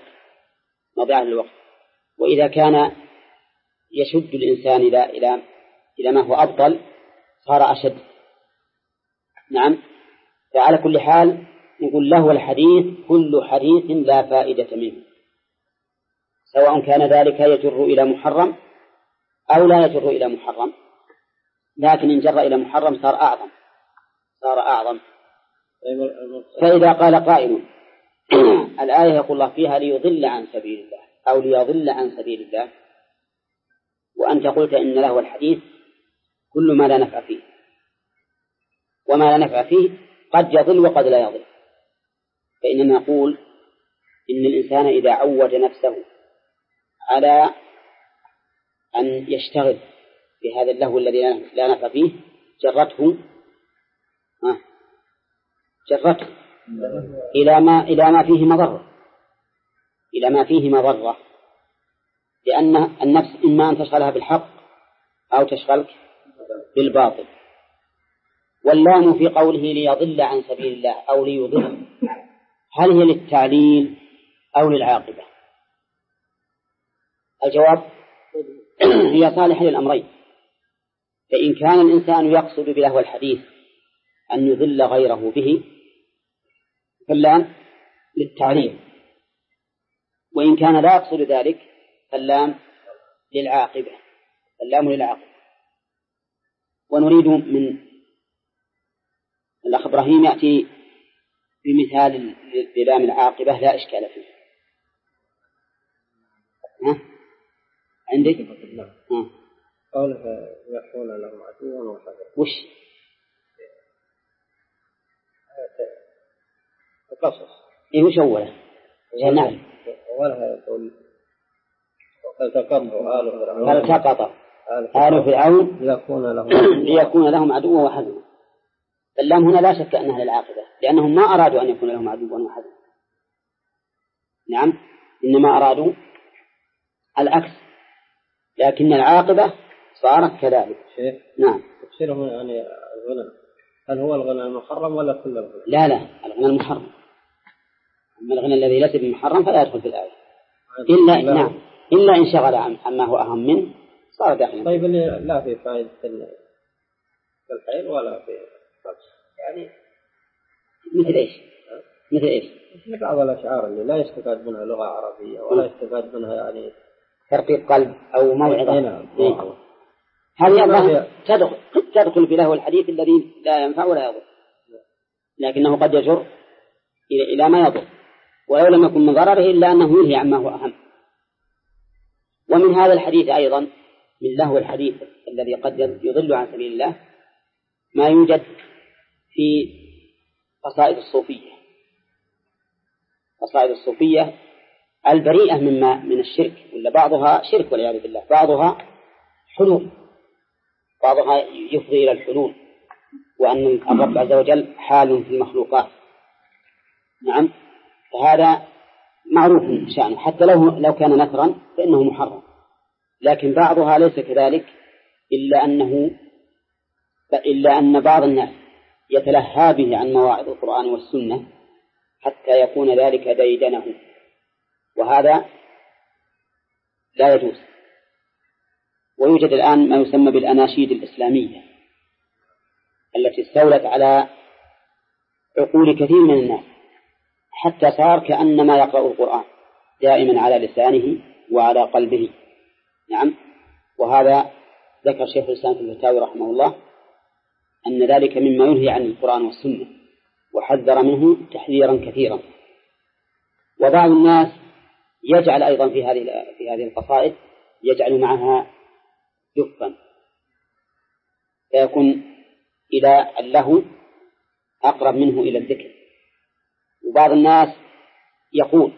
وإذا كان يشد الإنسان إلى ما هو أفضل صار أشد. نعم، فعلى كل حال نقول له الحديث كل حديث لا فائدة منه، سواء كان ذلك يجر إلى محرم أو لا يجر إلى محرم، لكن إن جر إلى محرم صار أعظم. فإذا قال قائل الآية يقول الله فيها ليضل عن سبيل الله أو ليضل عن سبيل الله، وأنت قلت إن له الحديث كل ما لا نفع فيه، وما لا نفع فيه قد يضل وقد لا يضل. فإننا نقول إن الإنسان إذا عود نفسه على أن يشتغل بهذا اللهو الذي لا نفع فيه جرته إلى ما فيه مضرة، لأن النفس إما أن تشغلها بالحق أو تشغلك بالباطل. واللام في قوله ليضل عن سبيل الله أو ليضل، هل هي للتعليل أو للعاقبة؟ الجواب هي صالحة للأمرين. فإن كان الإنسان يقصد بلهو الحديث أن يضل غيره به فاللام للتعليل، وإن كان لا يقصد ذلك فاللام للعاقبة. ونريد من الأخ إبراهيم يأتي بمثال للام العاقبة لا إشكال فيه. عندك؟ قوله يكون لهم عدوا وحزنا. وش؟ القصص. إيه وش أوله؟ نعم. أولها يقول فالتقط آل فرعون ليكون لهم عدوا وحزنا. فاللام هنا لا شك أنها للعاقبة، لأنهم ما أرادوا أن يكون لهم عدوا وحزنا. نعم، إنما أرادوا العكس، لكن العاقبة صارت كذلك. نعم. تفسيره يعني الغنى، هل هو الغنى المحرم ولا كل الغنى؟ لا الغنى المحرم. أما الغنى الذي ليس بمحرم فلا يدخل في الآية إلا إن شغل عما هو أهم منه صار داخلا. طيب لا في فائدة في الحيل ولا في يعني مثل إيش؟ مثل بعض الأشعار اللي لا يستفاد منها لغة عربية ولا يستفاد منها يعني ترقيق قلب أو موعظة. نعم. هذه تدخل في له الحديث الذي لا ينفع ولا يضر، لكنه قد يجر إلى ما يضر، ولو لم يكن من ضرره إلا أنه ينهي عما هو أهم. ومن هذا الحديث أيضا من له الحديث الذي قد يضل عن سبيل الله ما يوجد في قصائد الصوفية البريئة من الشرك، ولا بعضها شرك والعياذ بالله، بعضها حلول، بعضها يفضي إلى الحلول، وأن الرب عز وجل حال في المخلوقات. نعم، فهذا معروف شأنه، حتى لو كان نثرا فإنه محرم، لكن بعضها ليس كذلك، إلا أن بعض الناس يتلهى به عن مواعظ القرآن والسنة حتى يكون ذلك ديدنه، وهذا لا يجوز. ويوجد الآن ما يسمى بالأناشيد الإسلامية التي استولت على عقول كثير من الناس، حتى صار كأنما يقرأ القرآن دائما على لسانه وعلى قلبه. نعم. وهذا ذكر شيخ الإسلام في الفتاوى رحمه الله أن ذلك مما ينهي عن القرآن والسنة، وحذر منه تحذيرا كثيرا. وبعض الناس يجعل أيضا في هذه القصائد يجعل معها دفا، فيكون إلى اللهو أقرب منه إلى الذكر. وبعض الناس يقول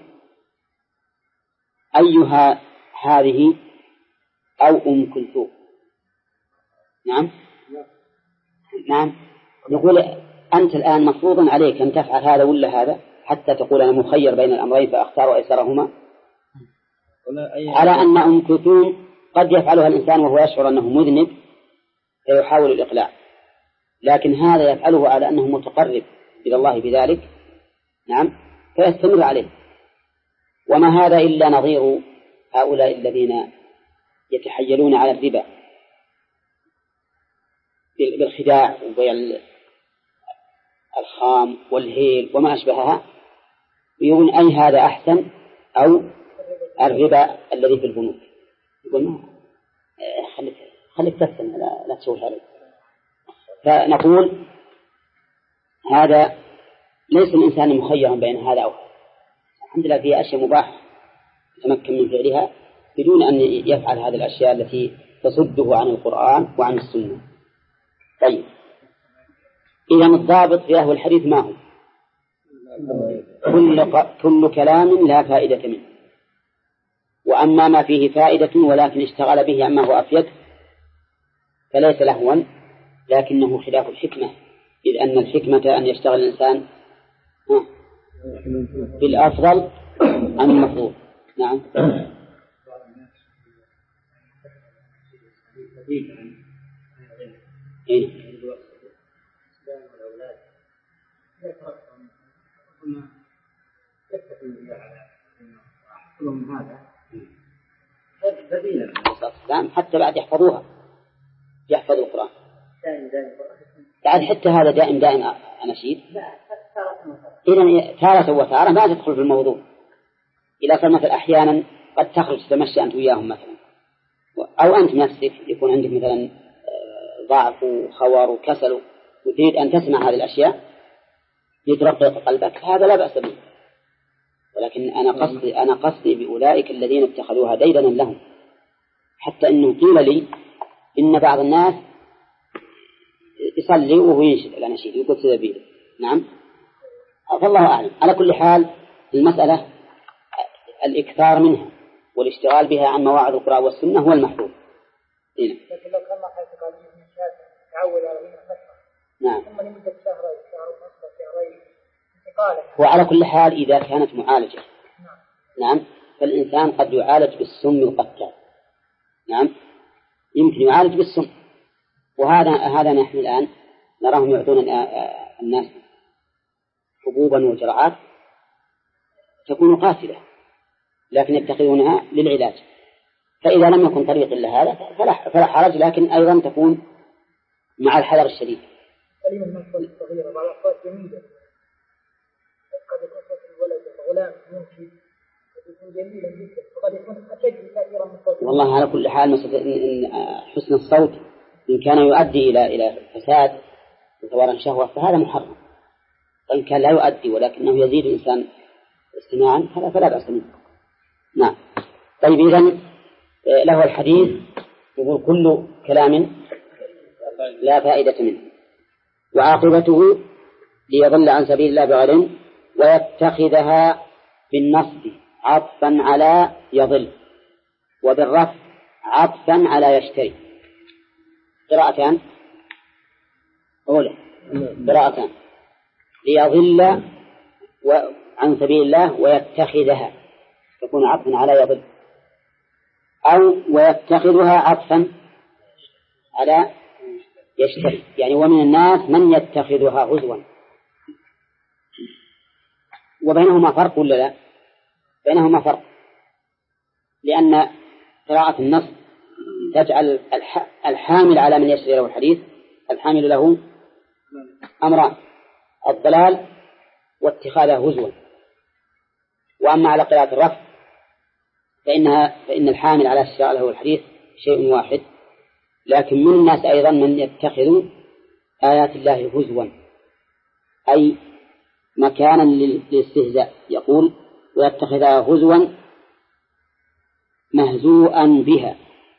أيها هذه أو أم كلثوم. نعم نعم. نقول أنت الآن مفروض عليك أن تفعل هذا ولا هذا، حتى تقول أنا مخير بين الأمرين فأختار أيسرهما، على أن أم كلثوم قد يفعلها الإنسان وهو يشعر أنه مذنب فيحاول الإقلاع، لكن هذا يفعله على أنه متقرب إلى الله بذلك. نعم. فيستمر عليه. وما هذا إلا نظير هؤلاء الذين يتحيلون على الربا بالخداع وبيع الخام والهيل وما أشبهها، يقول أي هذا أحسن أو الربا الذي في البنوك. يقول ما خليك تفهم لا تسوي عليه. فنقول هذا ليس الإنسان مخيرا بين هذا أو هذا. الحمد لله في أشياء مباحة يتمكن من فعلها بدون أن يفعل هذه الأشياء التي تصده عن القرآن وعن السنة. طيب، إذا الضابط في أهل الحديث ما هو؟ كل كلام لا فائدة منه، وأما ما فيه فائدة ولكن اشتغل به عما هو أفيد فليس لهوا، لكنه خلاف الحكمة، إذ أن الحكمة أن يشتغل الإنسان بالأفضل عن المفضول. نعم. إيه؟ حتى بعد يحفظوها، يحفظوا القرآن بعد حتى هذا دائم أناشيد. إذن تارة وتارة ما تدخل في الموضوع. إذا صار مثلا أحيانا قد تخرج تمشي أنت وياهم مثلا، أو أنت نفسك يكون عندك مثلا ضعف وخور وكسل وتريد أن تسمع هذه الأشياء يترقق قلبك، هذا لا بأس به. ولكن أنا قصدي بأولئك الذين اتخذوها ديدنا لهم، حتى إنه قيل لي إن بعض الناس يصلي وهو ينشد الأناشيد يقول سبيله. نعم. فالله أعلم. على كل حال المسألة الإكثار منها والاشتغال بها عن مواعظ القرآن والسنة هو المحبوب. لكن لو كان ما حيث قال تعود على هنا فترة. نعم. ثم لمدة شهر ونصف شهرين انتقاله. وعلى كل حال إذا كانت معالجة. نعم. فالإنسان قد يعالج بالسم القتال. نعم. يمكن يعالج بالسم. وهذا نحن الآن نراهم يعطون الناس حبوبا وجرعات تكون قاتلة، لكن يتخذونها للعلاج. فإذا لم يكن طريق إلا هذا فلا حرج، لكن أيضا تكون مع الحذر الشديد. كلمة النصر الصغيرة بعض الأخوات جميلة، قد يكون صوت الولد غلام يمشي قد يكون جميلا جدا، وقد يكون أشد تأثيرا من صوت. والله على كل حال إن حسن الصوت إن كان يؤدي إلى فساد وتوارى شهوة فهذا محرم، وإن كان لا يؤدي ولكنه يزيد الإنسان استماعا فلا بأس منه. نعم. طيب، إذن له الحديث يقول كل كلام لا فائدة منه وعاقبته ليضل عن سبيل الله بغير ويتخذها بالنصب عطفا على يضل، وبالرفع عطفا على يشتري. قراءتان أولى قراءتان ليضل عن سبيل الله ويتخذها تكون عطفا على يضل، أو ويتخذها عطفا على يشتري، يعني ومن الناس من يتخذها هزوا. وبينهما فرق ولا لا؟ بينهما فرق، لأن قراءة النص تجعل الحامل على من يشتري له الحديث الحامل له أمران: الضلال واتخاذه هزوا. وأما على قراءة الرفع فإن الحامل على اشتراء له الحديث شيء واحد، لكن من الناس أيضا من يتخذ آيات الله هزوا، أي مكانا للاستهزاء. يقول: ويتخذها هزوا مهزوءا بها.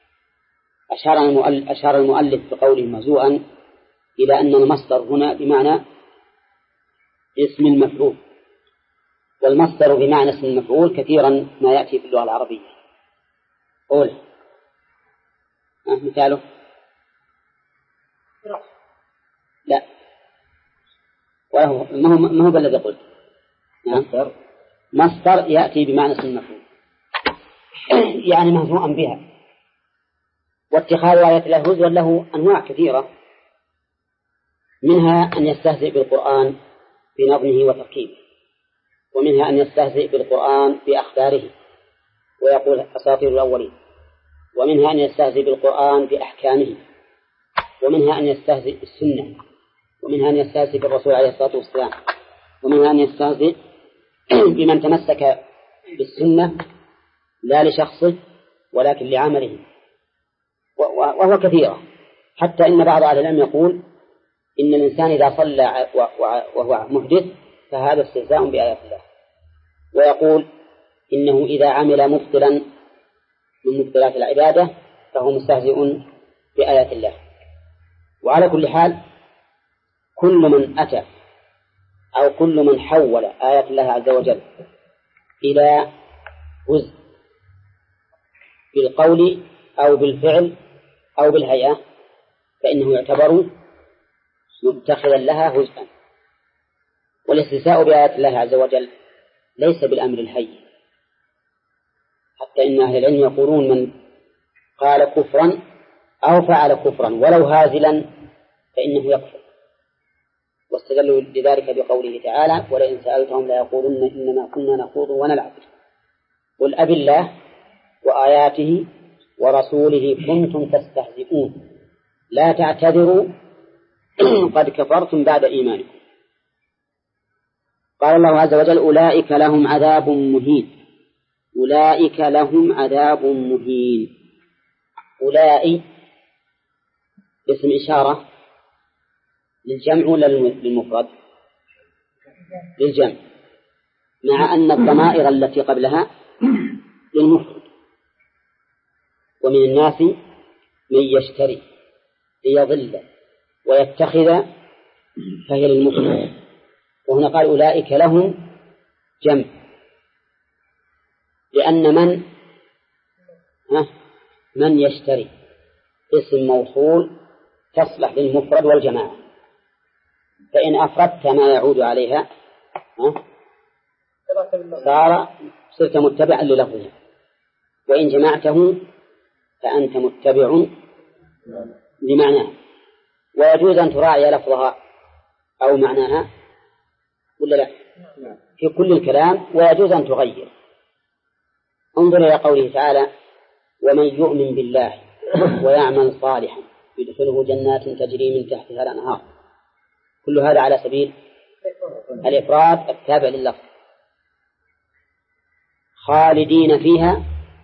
أشار المؤلف بقوله مهزوءا إلى أن المصدر هنا بمعنى اسم المفعول، والمصدر بمعنى اسم المفعول كثيرا ما يأتي في اللغة العربية. قول مثاله. لا، ما هو بالذي قلت. مصدر يأتي بمعنى اسم المفعول يعني مهزوءا بها. واتخاذ آيات الله هزوا له أنواع كثيرة، منها أن يستهزئ بالقرآن بنظمه وتركيبه، ومنها أن يستهزئ بالقرآن بأخباره ويقول أساطير الأولين، ومنها أن يستهزئ بالقرآن بأحكامه، ومنها أن يستهزئ بالسنة، ومنها أن يستهزئ بالرسول عليه الصلاة والسلام، ومنها أن يستهزئ بمن تمسك بالسنة لا لشخصه ولكن لعمله، وهو كثيرة. حتى إن بعض أهل العلم يقول إن الإنسان إذا صلى وهو محدث فهذا استهزاء بآيات الله، ويقول إنه إذا عمل مبطلا من مبطلات العبادة فهو مستهزئ بآيات الله. وعلى كل حال كل من أتى أو كل من حول آيات الله عز وجل إلى هزء بالقول أو بالفعل أو بالهيئة فإنه يعتبر متخذا لها هزءا. والاستهزاء بآيات الله عز وجل ليس بالأمر الهين، حتى إن أهل العلم يقولون من قال كفرا أو فعل كفرا ولو هازلا فإنه يكفر، واستدلوا لذلك بقوله تعالى: ولئن سألتهم ليقولن إنما كنا نخوض ونلعب قل أب الله وآياته ورسوله كنتم تستهزئون لا تعتذروا قد كفرتم بعد إيمانكم. قال الله عز وجل: أولئك لهم عذاب مهين. أولئك لهم عذاب مهين. أولئك اسم إشارة للجمع ولا للمفرد؟ للجمع، مع أن الضمائر التي قبلها للمفرد. ومن الناس من يشتري ليضل ويتخذ فهي للمفرد، وهنا قال أولئك لهم جمع، لأن من يشتري اسم موصول تصلح للمفرد والجماعة، فإن أفردت ما يعود عليها صرت متبعا للفظها، وإن جمعته فأنت متبع لمعناه. ويجوز أن تراعي لفظها أو معناها ولا لا في كل الكلام، ويجوز أن تغير. انظر إلى قوله تعالى: ومن يؤمن بالله ويعمل صالحا يدخله جنات تجري من تحتها الأنهار. كل هذا على سبيل الإفراد التابع لللفظ. خالدين فيها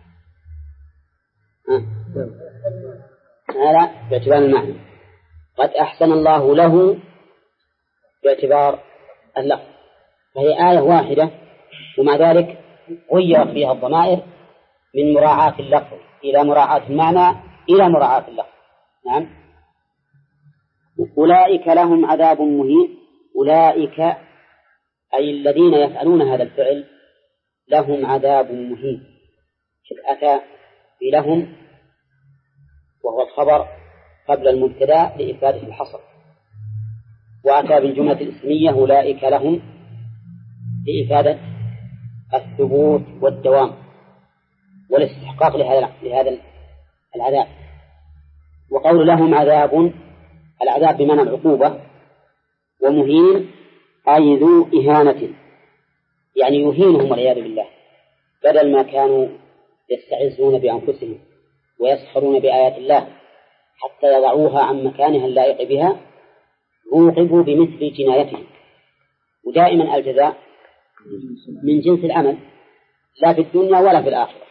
هذا باعتبار المعنى، قد أحسن الله له باعتبار اللفظ، فهي آية واحدة ومع ذلك غيرت فيها الضمائر من مراعاة اللفظ إلى مراعاة المعنى إلى مراعاة اللفظ. نعم. أولئك لهم عذاب مهين. أولئك أي الذين يفعلون هذا الفعل لهم عذاب مهين. أتى لهم وهو الخبر قبل المبتدأ لإفادة الحصر، وأتى بالجملة الاسمية أولئك لهم لإفادة الثبوت والدوام والاستحقاق لهذا العذاب. وقول لهم عذاب، العذاب بمعنى العقوبة، ومهين أي ذو إهانة، يعني يهينهم والعياذ بالله، بدل ما كانوا يستعزون بأنفسهم ويسخرون بآيات الله حتى يضعوها عن مكانها اللائق بها عوقبوا بمثل جنايتهم. ودائما الجزاء من جنس العمل، لا في الدنيا ولا في الآخرة.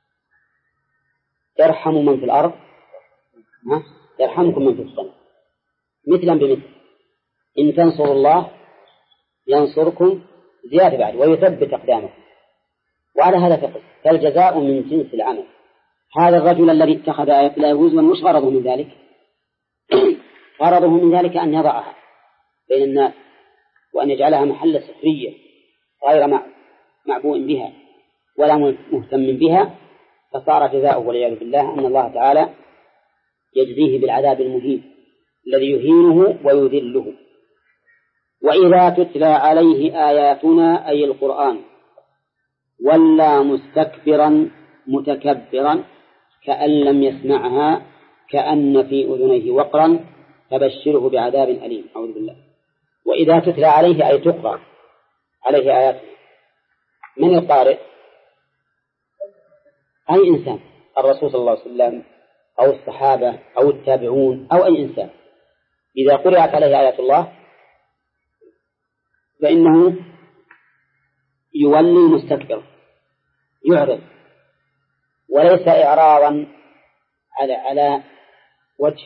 ارحموا من في الأرض يرحمكم من في السماء، مثلا بمثل. إن تنصروا الله ينصركم زيادة بعد ويثبت أقدامكم. وعلى هذا فقط، فالجزاء من جنس العمل. هذا الرجل الذي اتخذ آيات الله هزوا وش غرضه من ذلك؟ غرضه من ذلك أن يضعها بين الناس وأن يجعلها محل سخرية غير معبوء بها ولا مهتم بها، فصار جزاؤه والعياذ بالله أن الله تعالى يجزيه بالعذاب المهين الذي يهينه ويذله. وإذا تتلى عليه آياتنا أي القرآن ولى مستكبرا متكبرا كأن لم يسمعها كأن في أذنيه وقرا فبشره بعذاب أليم. أعوذ بالله. وإذا تتلى عليه أي تقرأ عليه آياتنا. من القارئ؟ أي إنسان، الرسول صلى الله عليه وسلم أو الصحابة أو التابعون أو أي إنسان. إذا قرأت عليه آيات الله فإنه يولي مستكبر يعرض، وليس إعراضا على وجه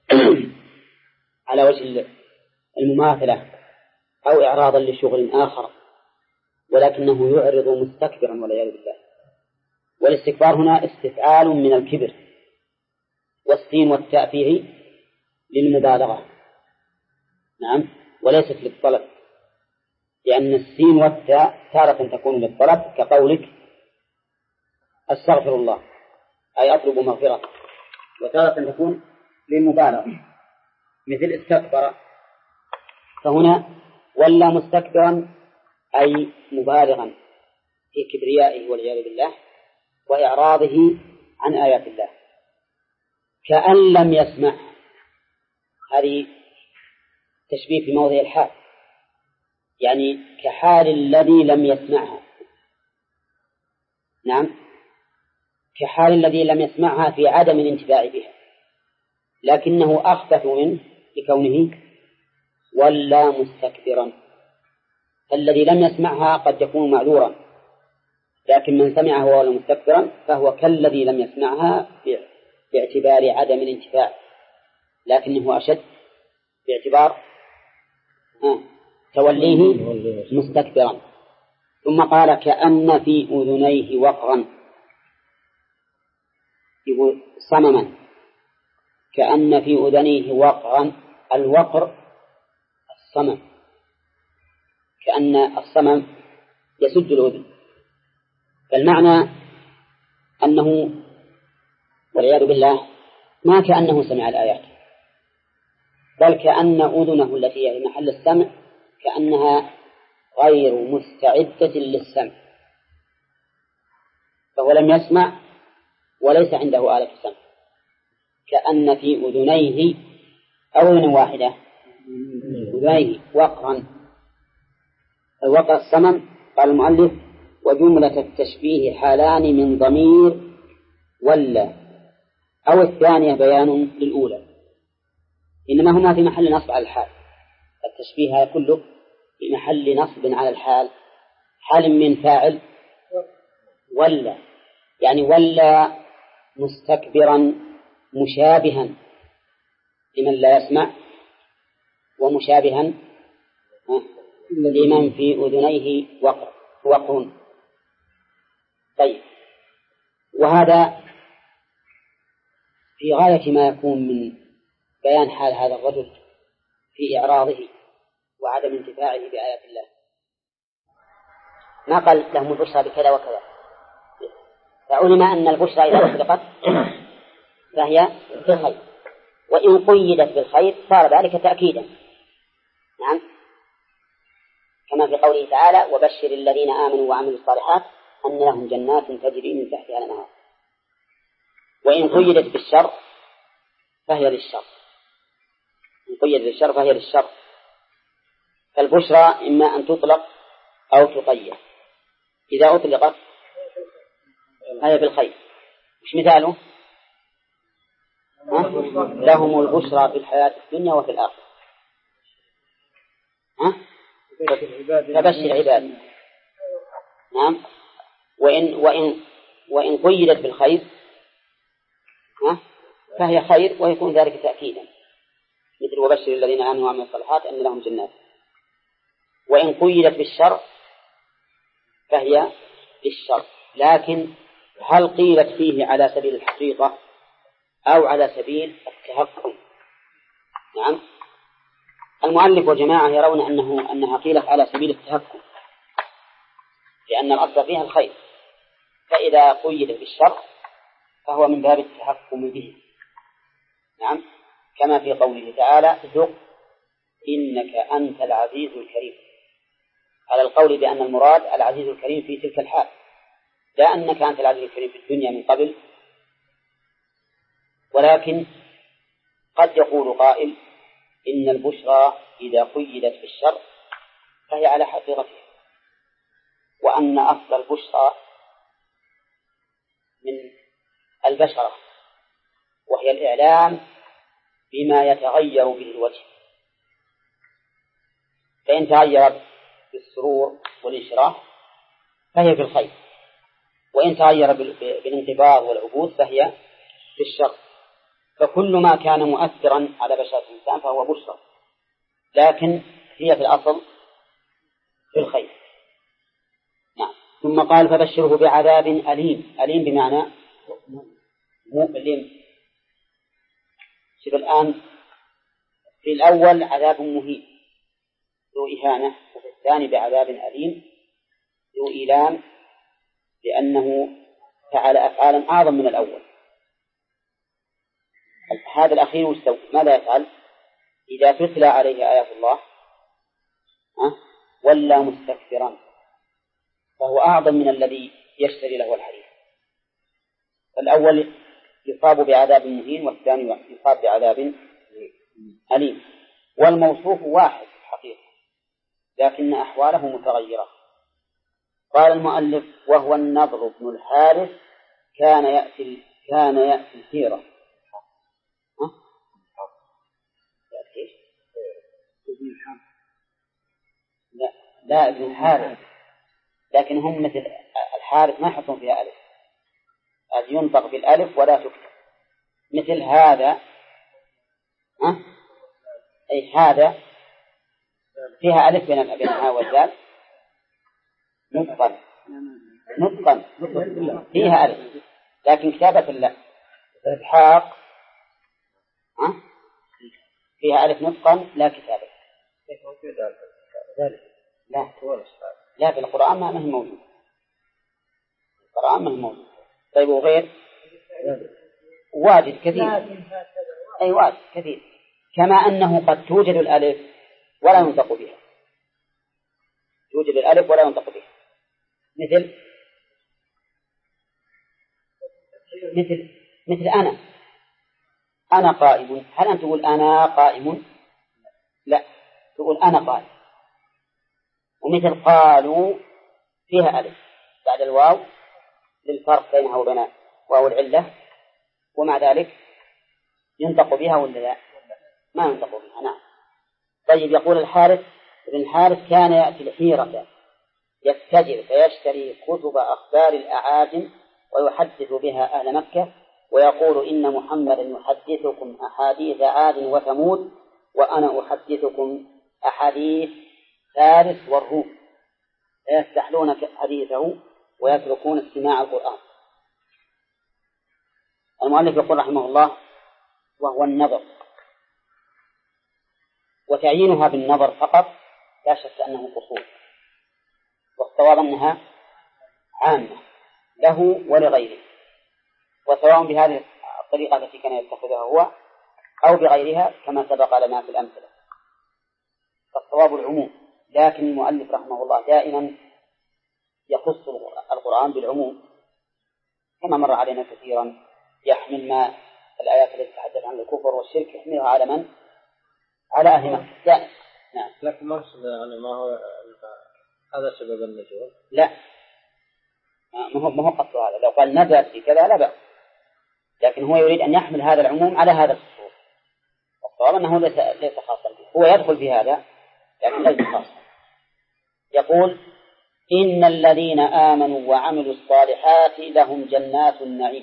المماثلة أو إعراضا لشغل آخر، ولكنه يعرض مستكبرا والعياذ بالله. والاستكبار هنا استفعال من الكبر، والسين والتاء فيه للمبالغة، نعم، وليست للطلب، لأن السين والتاء تارة تكون للطلب كقولك أستغفر الله أي أطلب مغفرة، وتارة تكون للمبالغة مثل استكبر. فهنا ولى مستكبرا أي مبالغا في كبريائه والعياذ بالله وإعراضه عن آيات الله كأن لم يسمع. هذه تشبيه في موضع الحال، يعني كحال الذي لم يسمعها، نعم، كحال الذي لم يسمعها في عدم الانتفاع بها، لكنه أخبث منه لكونه ولا مستكبرا. الذي لم يسمعها قد يكون معذورا، لكن من سمعها ولا مستكبرا فهو كالذي لم يسمعها باعتبار عدم الانتفاع، لكنه أشد باعتبار توليه مستكبرا. ثم قال كأن في أذنيه وقرا، يقول صمما، كأن في أذنيه وقرا. الوقر الصمم، كأن الصمم يسد الأذن، فالمعنى أنه والعياذ بالله ما كأنه سمع الآيات، بل كأن أذنه التي هي محل السمع كأنها غير مستعدة للسمع، فهو لم يسمع وليس عنده آلة السمع. كأن في أذنيه أو أذن واحدة أذنيه وقرا. الوقر الصمم قال المؤلف وجملة التشبيه حالان من ضمير ولا، أو الثانية بيان للأولى، إنما هما في محل نصب على الحال. التشبيه كله في محل نصب على الحال، حال من فاعل ولا، يعني ولا مستكبرا مشابها لمن لا يسمع ومشابها لمن في أذنيه وقر. طيب، وهذا في غاية ما يكون من بيان حال هذا الرجل في إعراضه وعدم انتفاعه بآيات الله. ما قال لهم البشرى بكذا وكذا، فعلم أن البشرى إذا أطلقت فهي بالخير، وإن قيدت بالخير صار ذلك تأكيدا، نعم، كما في قوله تعالى وبشر الذين آمنوا وعملوا الصالحات أن لهم جنات تجري من تحتها الأنهار. وإن قيدت بالشر فهي للشر، إن قيدت بالشر فهي للشر. فالبشرى إما أن تطلق أو تقيد. إذا أطلقت هي بالخير. مش مثاله لهم البشرى في الحياة الدنيا وفي الآخرة. فبشر عباد. نعم. وإن قيدت بالخير فهي خير ويكون ذلك تأكيدا، مثل وبشر الذين آمنوا وعملوا الصالحات أن لهم جنات. وإن قيدت بالشر فهي بالشر، لكن هل قيلت فيه على سبيل الحقيقة أو على سبيل التهكم؟ نعم. المؤلف وجماعة يرون أنها قيلت على سبيل التهكم، لأن الأصل فيها الخير، فإذا قيد بالشر فهو من باب التهكم به. نعم، كما في قوله تعالى ذق إنك أنت العزيز الكريم، على القول بأن المراد العزيز الكريم في تلك الحال، لا أنك أنت العزيز الكريم في الدنيا من قبل. ولكن قد يقول قائل إن البشرى إذا قيدت بالشر فهي على حقيقتها، وأن أصل البشرى من البشرة، وهي الإعلام بما يتغير به الوجه، فإن تغيرت بالسرور والانشراح فهي في الخير، وإن تغير بالانقباض والعبوس فهي في الشر. فكل ما كان مؤثرا على بشرة الإنسان فهو بشرى، لكن هي في الأصل في الخير. نعم. ثم قال فبشره بعذاب أليم. أليم بمعنى مؤلم. شوف الآن، في الأول عذاب مهين ذو إهانة، وفي الثاني بعذاب أليم ذو إيلام، لأنه فعل أفعالا أعظم من الأول. هذا الأخير مستوى ماذا يفعل؟ إذا تتلى عليه آيات الله ولا مستكبرا، فهو أعظم من الذي يشتري له الحديث. الأول يصاب بعذاب مهين، والثاني يصاب بعذاب أليم، والموصوف واحد حقيقة لكن أحواله متغيرة. قال المؤلف وهو النضر بن الحارث كان يأتي الهيرة. لا ابن الحارث، لكن هم مثل الحارث ما يحطون فيها ألف، هذه ينطق بالألف ولا تكتب، مثل هذا أي هذا فيها ألف بين الهاء والدال نطقا فيها ألف، لكن كتابة لا. إسحاق فيها ألف نطقا لا كتابة. لا في القرآن ما هي موجود. القرآن ما هي موجود. طيب وغير واجد كثير. أي واجد كثير، كما أنه قد توجد الألف ولا ينطق بها. توجد الألف ولا ينطق بها، مثل أنا قائم. هل أنت تقول أنا قائم؟ لا، تقول أنا قائم. ومثل قالوا فيها ألف بعد الواو للفرق بينها وبين واو العلة، ومع ذلك ينطق بها ولا لا؟ ما ينطق بها. نعم. طيب يقول الحارث ابن الحارث كان يأتي الحيرة يستجر فيشتري كتب أخبار الأعاجم ويحدث بها أهل مكة، ويقول إن محمدا يحدثكم أحاديث عاد وثمود وأنا أحدثكم أحاديث فارس والروم، فيستحلون حديثه ويتركون استماع القرآن. المؤلف يقول رحمه الله وهو النظر، وتعيينها بالنظر فقط لا شك أنه قصور، والصواب أنها عامة له ولغيره، وسواء بهذه الطريقة التي كان يتخذها هو أو بغيرها كما سبق لنا في الأمثلة، فالصواب العموم. لكن المؤلف رحمه الله دائما يخص القرآن بالعموم، كما مر علينا كثيرا، يحمل ما الآيات التي تتحدث عن الكفر والشرك يحملها على من؟ على أهل مكة. نعم. لكن ما هو هذا سبب النزول؟ لا، ما هو قصد هذا. لو قال نزل في كذا لا بأس، لكن هو يريد أن يحمل هذا العموم على هذا الخصوص، والصواب أنه ليس خاصا به، هو يدخل في هذا لكن ليس خاصا. يقول إن الذين آمنوا وعملوا الصالحات لهم جنات النعيم.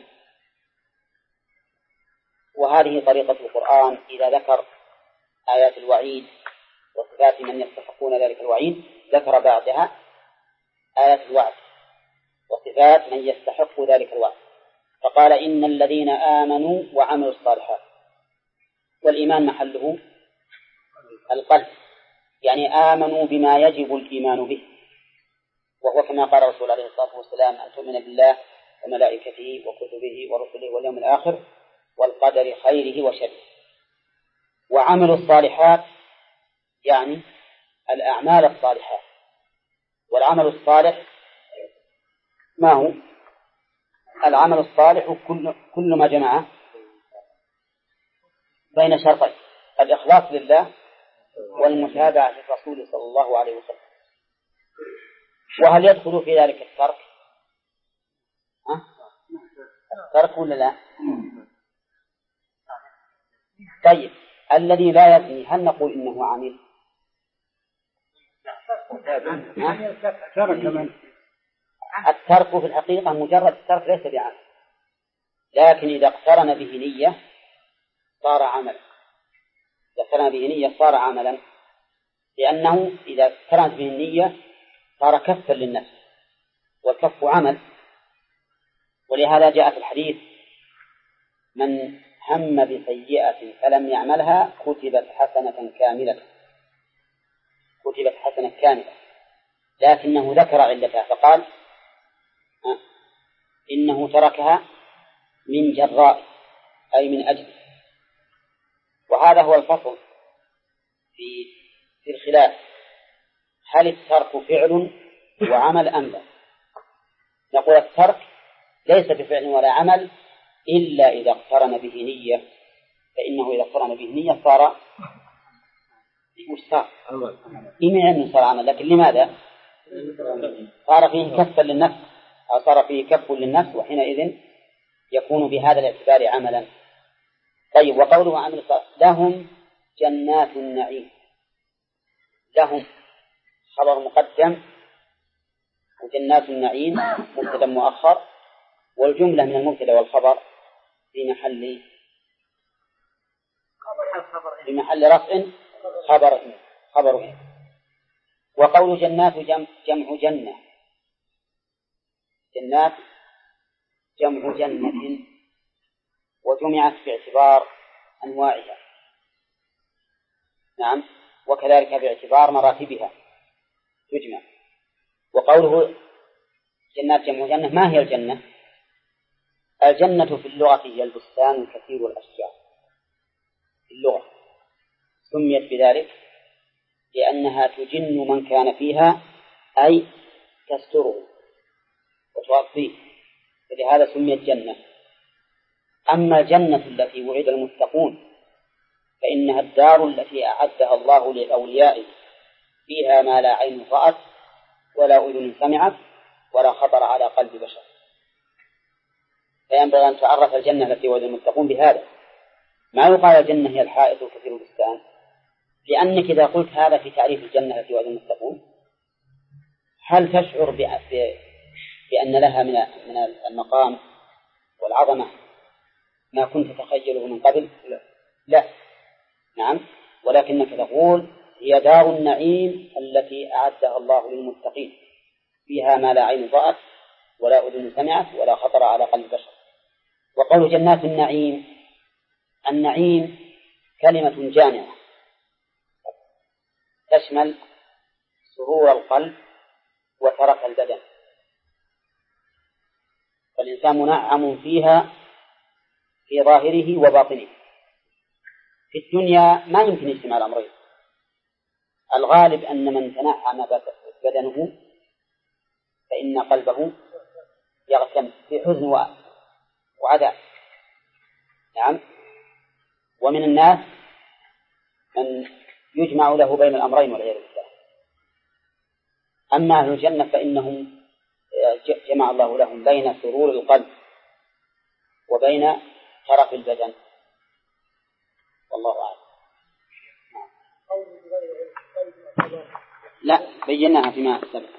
وهذه طريقة القرآن إذا ذكر آيات الوعيد وصفات من يستحقون ذلك الوعيد ذكر بعدها آيات الوعد وصفات من يستحق ذلك الوعد، فقال إن الذين آمنوا وعملوا الصالحات. والإيمان محله القلب، يعني آمنوا بما يجب الإيمان به، وهو كما قال الرسول عليه الصلاة والسلام أن تؤمن بالله وملائكته وكتبه ورسله واليوم الآخر والقدر خيره وشره. وعملوا الصالحات يعني الأعمال الصالحات. والعمل الصالح ما هو؟ العمل الصالح كل ما جمع بين شرطين: الإخلاص لله والمتابعة للرسول صلى الله عليه وسلم. وهل يدخل في ذلك الترك؟ الترك ولا لا؟ طيب الذي لا يزني هل نقول إنه عامل؟ الترك في الحقيقة مجرد الترك ليس بعمل، لكن إذا اقترن به نية صار عملا. إذا اقترن به نية صار عملا، لأنه إذا اقترنت به النية صار كفا للنفس، والكف عمل. ولهذا جاء في الحديث: من هم بسيئة فلم يعملها كتبت حسنة كاملة، كتبت حسنة كاملة. لكنه ذكر علتها فقال إنه تركها من جراء أي من أجل. وهذا هو الفصل في الخلاف: هل الترك فعل وعمل أم لا؟ نقول الترك ليس بفعل ولا عمل إلا إذا اقترن به نية، فإنه إذا اقترن به نية صار إيمان أنه صار عمل. لكن لماذا؟ صار فيه كف للنفس أو صار فيه كف للنفس، وحينئذ يكون بهذا الاعتبار عملا. طيب وقوله عمل لهم جنات النعيم، لهم خبر مقدم وجنات النعيم مبتدا مؤخر، والجملة من المبتدا والخبر في محل رفع خبر. وقول جنات جمع جنة، جنات جمع جنة، وجمعت باعتبار أنواعها، نعم، وكذلك باعتبار مراتبها تجمع. وقوله جنات جمع جنة، ما هي الجنة؟ الجنة في اللغة هي البستان الكثير الأشجار، في اللغة سميت بذلك لأنها تجن من كان فيها، أي تستره وتغطيه، فلهذا سميت جنة. أما الجنة التي وعد المتقون فإنها الدار التي أعدها الله لأوليائه، فيها ما لا عين رأت ولا أذن سمعت ولا خطر على قلب بشر. فينبغي أن تعرف الجنة التي وعد المتقون بهذا، ما يقال الجنة هي الحائط الكثير البستان، لأنك إذا قلت هذا في تعريف الجنة التي وعد المتقون هل تشعر بأن لها من المقام والعظمة ما كنت تتخيله من قبل؟ لا. نعم، ولكنك تقول هي دار النعيم التي أعدها الله للمتقين، فيها ما لا عين رأت ولا أذن سمعت ولا خطر على قلب بشر. وقول جنات النعيم، النعيم كلمة جامعة تشمل سرور القلب وترك البدن، فالإنسان منعم فيها في ظاهره وباطنه. في الدنيا ما يمكن اجتماع الأمرين، الغالب أن من تنعم بدنه فإن قلبه يغتم في حزن وعذاب. نعم، ومن الناس من يجمع له بين الأمرين والعياذ بالله. أما أهل الجنة فإنهم جمع الله لهم بين سرور القلب وبين ترف البدن. والله أعلم. لا، بيناها فيما سبق،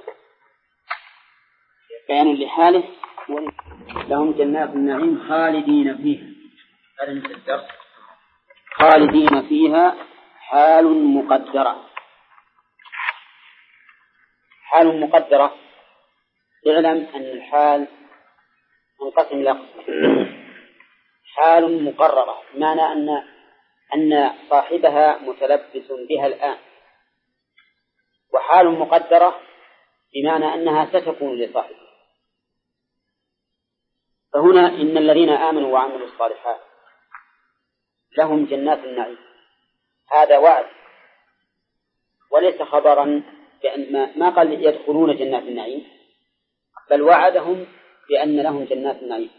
بيان لحاله. لهم جنات النعيم خالدين فيها، هذا مثل الدرس، خالدين فيها حال مقدرة. حال مقدرة، اعلم أن الحال منقسم إلى قسمين: حال مقررة بمعنى أن صاحبها متلبس بها الآن، وحال مقدرة بمعنى أنها ستكون لصاحبها. فهنا إن الذين آمنوا وعملوا الصالحات لهم جنات النعيم، هذا وعد وليس خبرا، بأن ما قال يدخلون جنات النعيم، بل وعدهم بأن لهم جنات النعيم،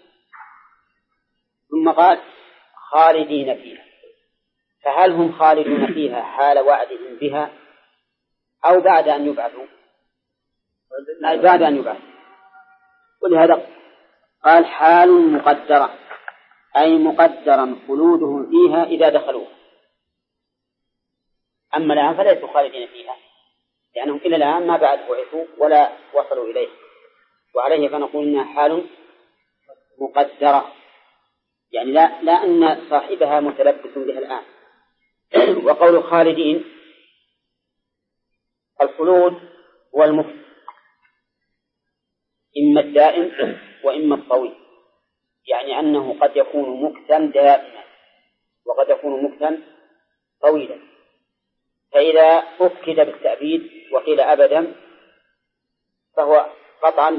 ثم قال خالدين فيها. فهل هم خالدون فيها حال وعدهم بها أو بعد أن يبعثوا؟ بعد أن يبعثوا. ولهذا قال حال مقدرة، أي مقدرا خلودهم فيها إذا دخلوها. أما الآن فليسوا خالدين فيها، لأنهم إلى الآن ما بعد بعثوا ولا وصلوا إليه، وعليه فنقول إنها حال مقدرة، يعني لا أن صاحبها متلبس بها الآن. وقول خالدين، الخلود هو المكث، إما الدائم وإما الطويل، يعني أنه قد يكون مكثا دائما وقد يكون مكثا طويلا. فإذا أكد بالتأبيد وقيل أبدا فهو قطعا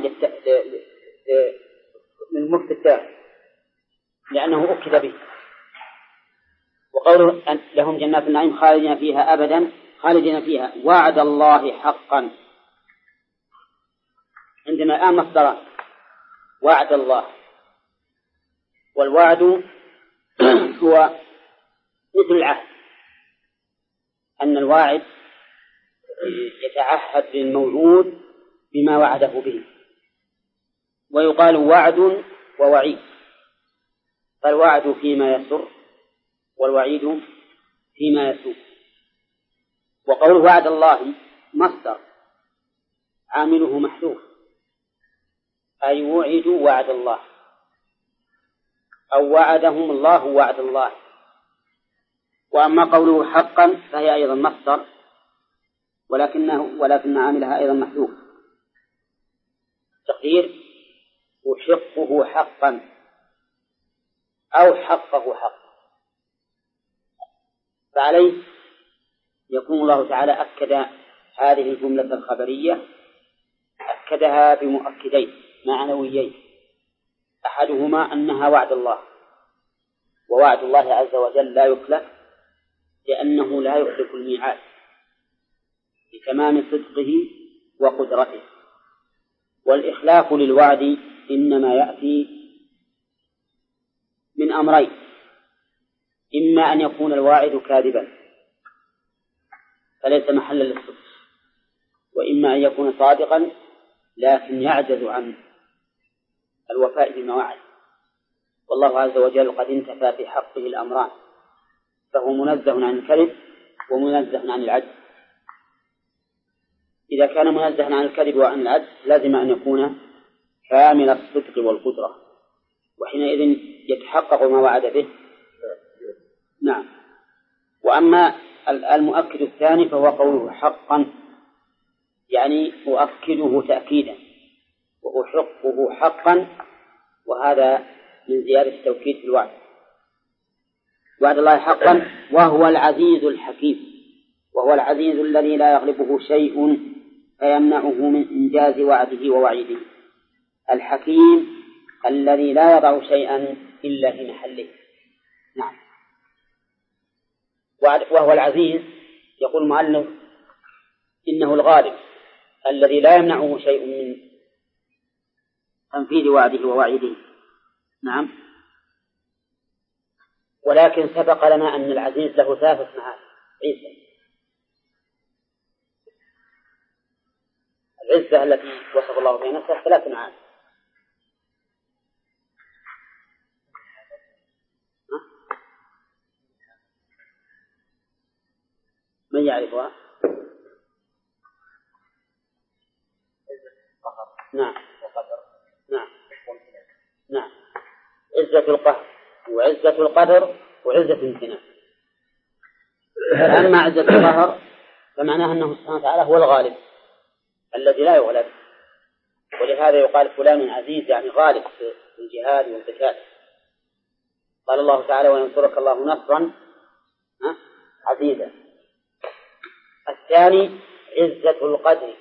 للمكث الدائم لأنه أكد به. وقوله لهم جنات النعيم خالدين فيها أبدا، خالدين فيها وعد الله حقا. عندنا الآن مصدر وعد الله، والوعد هو مثل العهد، أن الواعد يتعهد للموعود بما وعده به، ويقال وعد ووعيد، فالوعد فيما يسر والوعيد فيما يسوء. وقول وعد الله مصدر عامله محذوف، أي وعدوا وعد الله أو وعدهم الله وعد الله. وأما قوله حقا فهي أيضا مصدر ولكن عاملها أيضا محذوف، تقدير وحقه حقا أو حقه حقا. فعليه يكون الله تعالى أكد هذه الجملة الخبرية، أكدها بمؤكدين معنويين: أحدهما أنها وعد الله، ووعد الله عز وجل لا يخلف، لأنه لا يخلف الميعاد لتمام صدقه وقدرته. والإخلاف للوعد إنما يأتي من أمرين: إما أن يكون الواعد كاذبا فليس محلا للصدق، وإما أن يكون صادقا لكن يعجز عن الوفاء بما وعد. والله عز وجل قد انتفى في حقه الأمران، فهو منزه عن الكذب ومنزه عن العجز. إذا كان منزه عن الكذب وعن العجز لازم أن يكون كامل الصدق والقدرة، وحينئذ يتحقق ما وعد به. نعم. وأما المؤكد الثاني فهو قوله حقا، يعني أؤكده تأكيدا وأحقه حقا، وهذا من زيادة التوكيد في الوعد. وعد الله حقا وهو العزيز الحكيم، وهو العزيز الذي لا يغلبه شيء فيمنعه من إنجاز وعده ووعيده، الحكيم الذي لا يضع شيئا إلا في محله. نعم. وهو العزيز، يقول المؤلف إنه الغالب الذي لا يمنعه شيء من تنفيذ وعده ووعيده. نعم. ولكن سبق لنا أن العزيز له 3 معاني: العزة التي وصف الله بها نفسه 3 معاني: من يعرفها؟ نعم نعم نعم، عزة القهر وعزة القدر وعزة الامتنان. أما عزة القهر فمعناها أنه سبحانه وتعالى هو الغالب الذي لا يغلب، ولهذا يقال فلان عزيز يعني غالب في الجهاد والقتال. قال الله تعالى وينصرك الله نصرا عزيزا. الثاني عزة القدر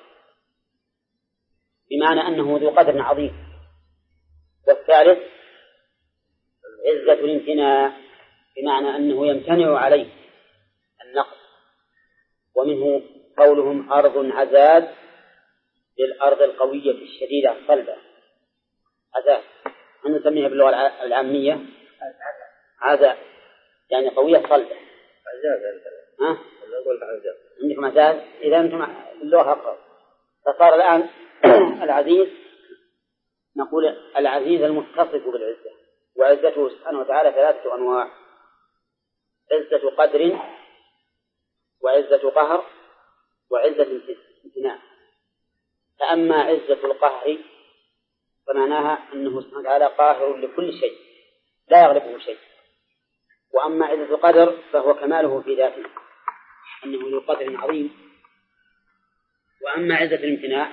بمعنى أنه ذو قدر عظيم. والثالث عزة الامتناع بمعنى أنه يمتنع عليه النقص. ومنه قولهم أرض عزاز للأرض القوية الشديدة الصلبة. عزاز نسميها باللغة العامية عزاز يعني قوية صلبة. عزاز ها؟ نقول عزاز عندكم عزاز. إذا أنتم اللغة أقرب. فصار الآن العزيز نقول العزيز المتصف بالعزة. وعزته سبحانه وتعالى 3 أنواع: عزة قدر وعزة قهر وعزة امتناع. فأما عزة القهر فمعناها أنه سبحانه وتعالى قاهر لكل شيء لا يغلبه شيء. وأما عزة القدر فهو كماله في ذاته أنه ذو قدر عظيم. وأما عزة الامتناع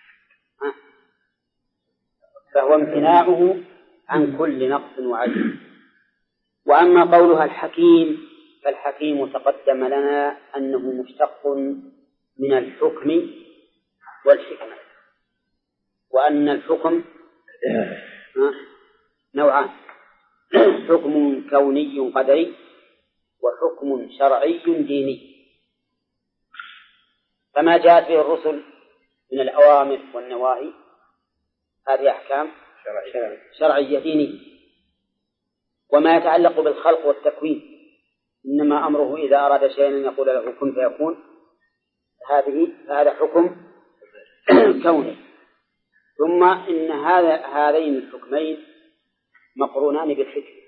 فهو امتناعه عن كل نقص وعجز. وأما قولها الحكيم فالحكيم تقدم لنا أنه مشتق من الحكم والحكمة، وأن الحكم نوعان: حكم كوني قدري وحكم شرعي ديني. فما جاءت به الرسل من الأوامر والنواهي هذه أحكام شرعية دينية. وما يتعلق بالخلق والتكوين إنما أمره إذا أراد شيئا أن يقول له كن فيكون، هذا حكم كوني. ثم إن هذين الحكمين مقرونان بالحكمة،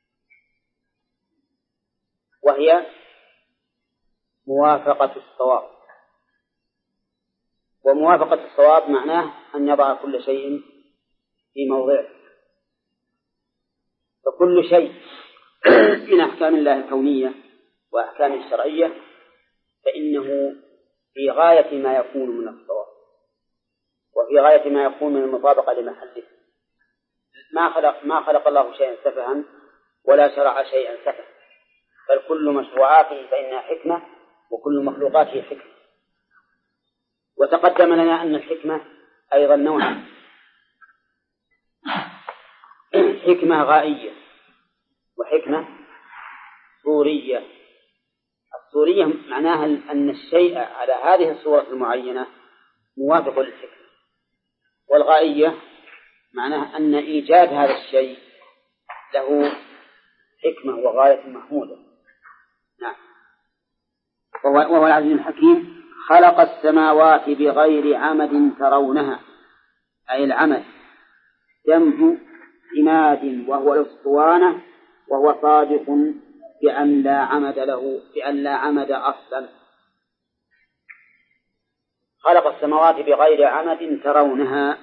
وهي موافقة الصواب. وموافقة الصواب معناه أن يضع كل شيء في موضعه. فكل شيء من أحكام الله الكونية وأحكام الشرعية فإنه في غاية ما يكون من الصواب وفي غاية ما يكون من المطابقة لمحله. ما خلق الله شيئا سفها ولا شرع شيئا سفها، بل كل مشروعاته فإنها حكمة وكل مخلوقاته حكمة. وتقدم لنا أن الحكمة أيضا نوعان: حكمة غائية وحكمة صورية. الصورية معناها أن الشيء على هذه الصورة المعينة موافق للحكمة، والغائية معناها أن إيجاد هذا الشيء له حكمة وغاية محمودة. نعم. وهو العزيز الحكيم. خلق السماوات بغير عمد ترونها، أي العمد جمع عماد وهو الأسطوانة، وهو صادق بأن لا عمد له، بأن لا عمد أصلا. خلق السماوات بغير عمد ترونها.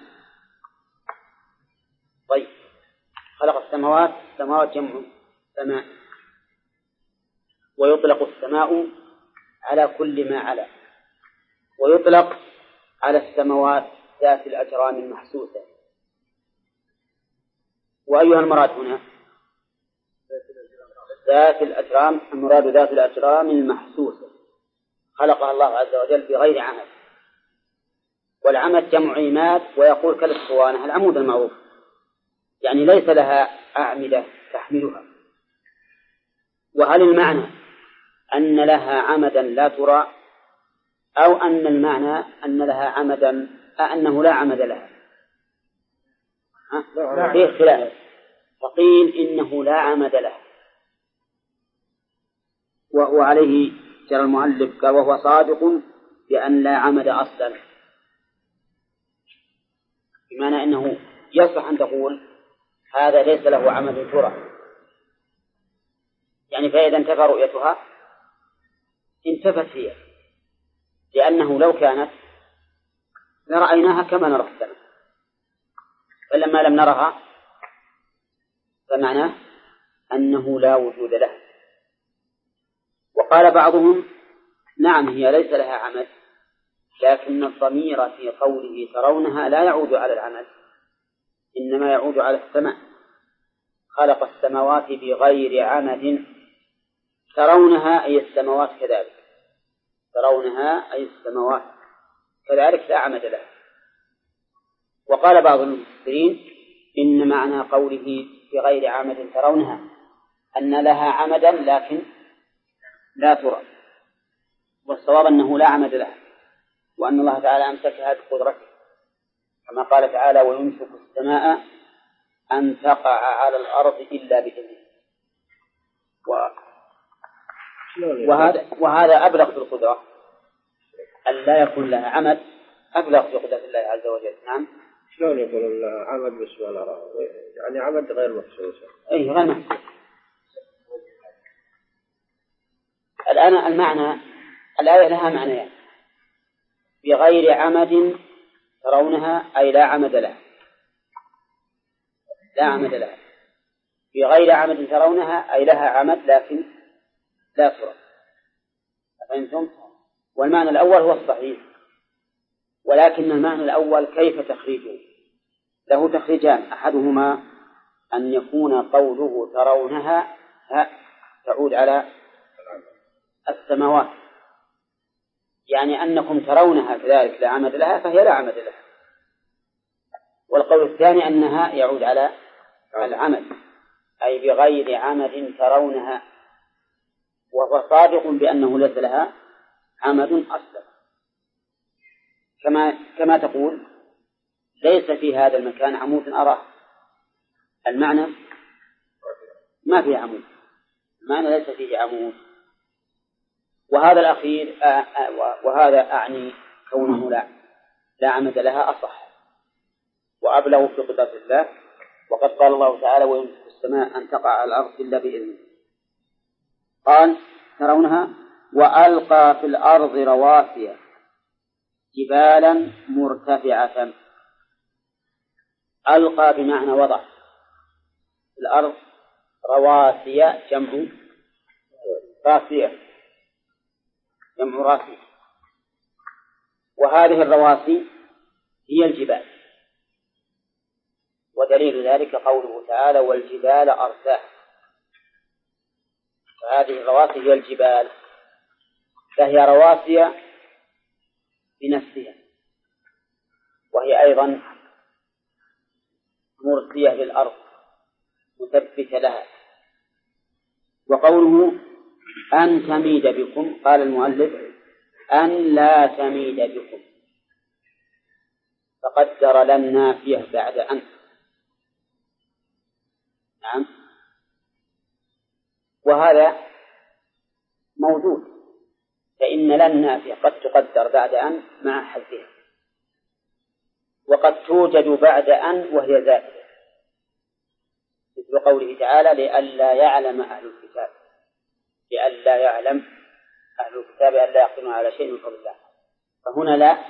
طيب، خلق السماوات جمع سماء، ويطلق السماء على كل ما علا، ويطلق على السماوات ذات الأجرام المحسوسة. وأيها المراد هنا؟ ذات الأجرام. المراد ذات الأجرام المحسوسة خلقها الله عز وجل بغير عمد. والعمد جمع عماد، ويقول كالأسطوانة العمود المعروف، يعني ليس لها أعمدة تحملها. وهل المعنى أن لها عمدا لا ترى، أو أن المعنى أن لها عمدا أنه لا عمد لها؟ فيه خلاف. فقيل إنه لا عمد لها، وعليه جرى المؤلف قال وهو صادق بأن لا عمد أصلا، بمعنى أنه يصح أن تقول هذا ليس له عمد ترى، يعني فإذا انتفى رؤيتها انتفت هي، لأنه لو كانت لرأيناها كما نرى السماء، فلما لم نرها فمعناه أنه لا وجود لها. وقال بعضهم نعم هي ليس لها عمد، لكن الضمير في قوله ترونها لا يعود على العمد، إنما يعود على السماء. خلق السماوات بغير عمد ترونها أي السماوات كذلك، ترونها أي السماوات كذلك لا عمد لها. وقال بعض المفسرين إن معنى قوله بغير عمد ترونها أن لها عمدا لكن لا ترى، والصواب أنه لا عمد لها، وأن الله تعالى أمسكها بقدرته كما قال تعالى ويمسك السماء أن تقع على الأرض إلا بإذنه. وهذا أبلغ في القدرة، أن لا يكون لها عمد أبلغ في قدرة الله عز وجل. نعم. شلون يقول العمد بالنسبة لنا؟ يعني عمد غير محسوس. أي غير محسوس. الآن المعنى الآية لها معنيان، بغير عمد ترونها أي لا عمد لها، لا عمد لها. بغير عمد ترونها أي لها عمد لكن لا ترى. فهمتم؟ والمعنى الأول هو الصحيح، ولكن المعنى الأول كيف تخريجه؟ له تخريجان، أحدهما أن يكون قوله ترونها تعود على السماوات، يعني أنكم ترونها كذلك لا عمد لها فهي لا عمد لها. والقول الثاني أنها يعود على العمد، أي بغير عمد ترونها، وهو صادق بأنه ليس لها عمد أصلا، كما تقول ليس في هذا المكان عمود أراه، المعنى ما فيه عمود، المعنى ليس فيه عمود. وهذا الأخير وهذا أعني كونه لا عمد لها أصح وأبلغ في قدرة الله. وقد قال الله تعالى ويمسك السماء أن تقع على الأرض إلا بإذنه. قال ترونها وألقى في الأرض رواسي جبالا مرتفعة. ألقى بمعنى وضع في الأرض رواسي، جمع راسية، جمع راسي. وهذه الرواسي هي الجبال، ودليل ذلك قوله تعالى والجبال أرساها. فهذه الرواسي هي الجبال، فهي رواسي بنفسها، وهي أيضا مرسية للأرض مثبتة لها. وقوله أن تميد بكم، قال المؤلف أن لا تميد بكم، فقدر لن نافية بعد أن. نعم. وهذا موجود، فإن لن نافية قد تقدر بعد أن مع حذفها، وقد توجد بعد أن وهي زائدة، مثل قوله تعالى لئلا يعلم أهل الكتاب، لئلا يعلم أهل الكتاب ألا يقدرون على شيء من فضل الله. فهنا لا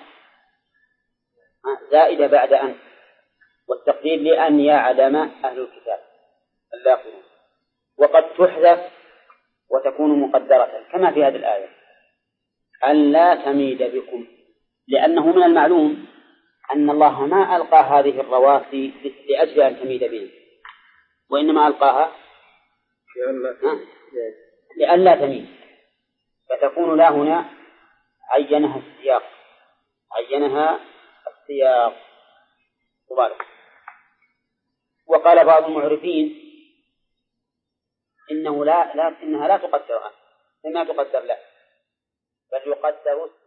زائدة بعد أن، والتقدير لأن يعلم أهل الكتاب ألا يقدرون. وقد تحذف وتكون مقدرة كما في هذه الآية أن لا تميد بكم، لأنه من المعلوم أن الله ما ألقى هذه الرواسي لأجل أن تميد بهم، وإنما ألقاها لأن لا تميد، فتكون لا هنا عينها السياق، عينها السياق مبارك. وقال بعض المعرفين إنها لا تقدر أن، إنها تقدر لا، بل يقدر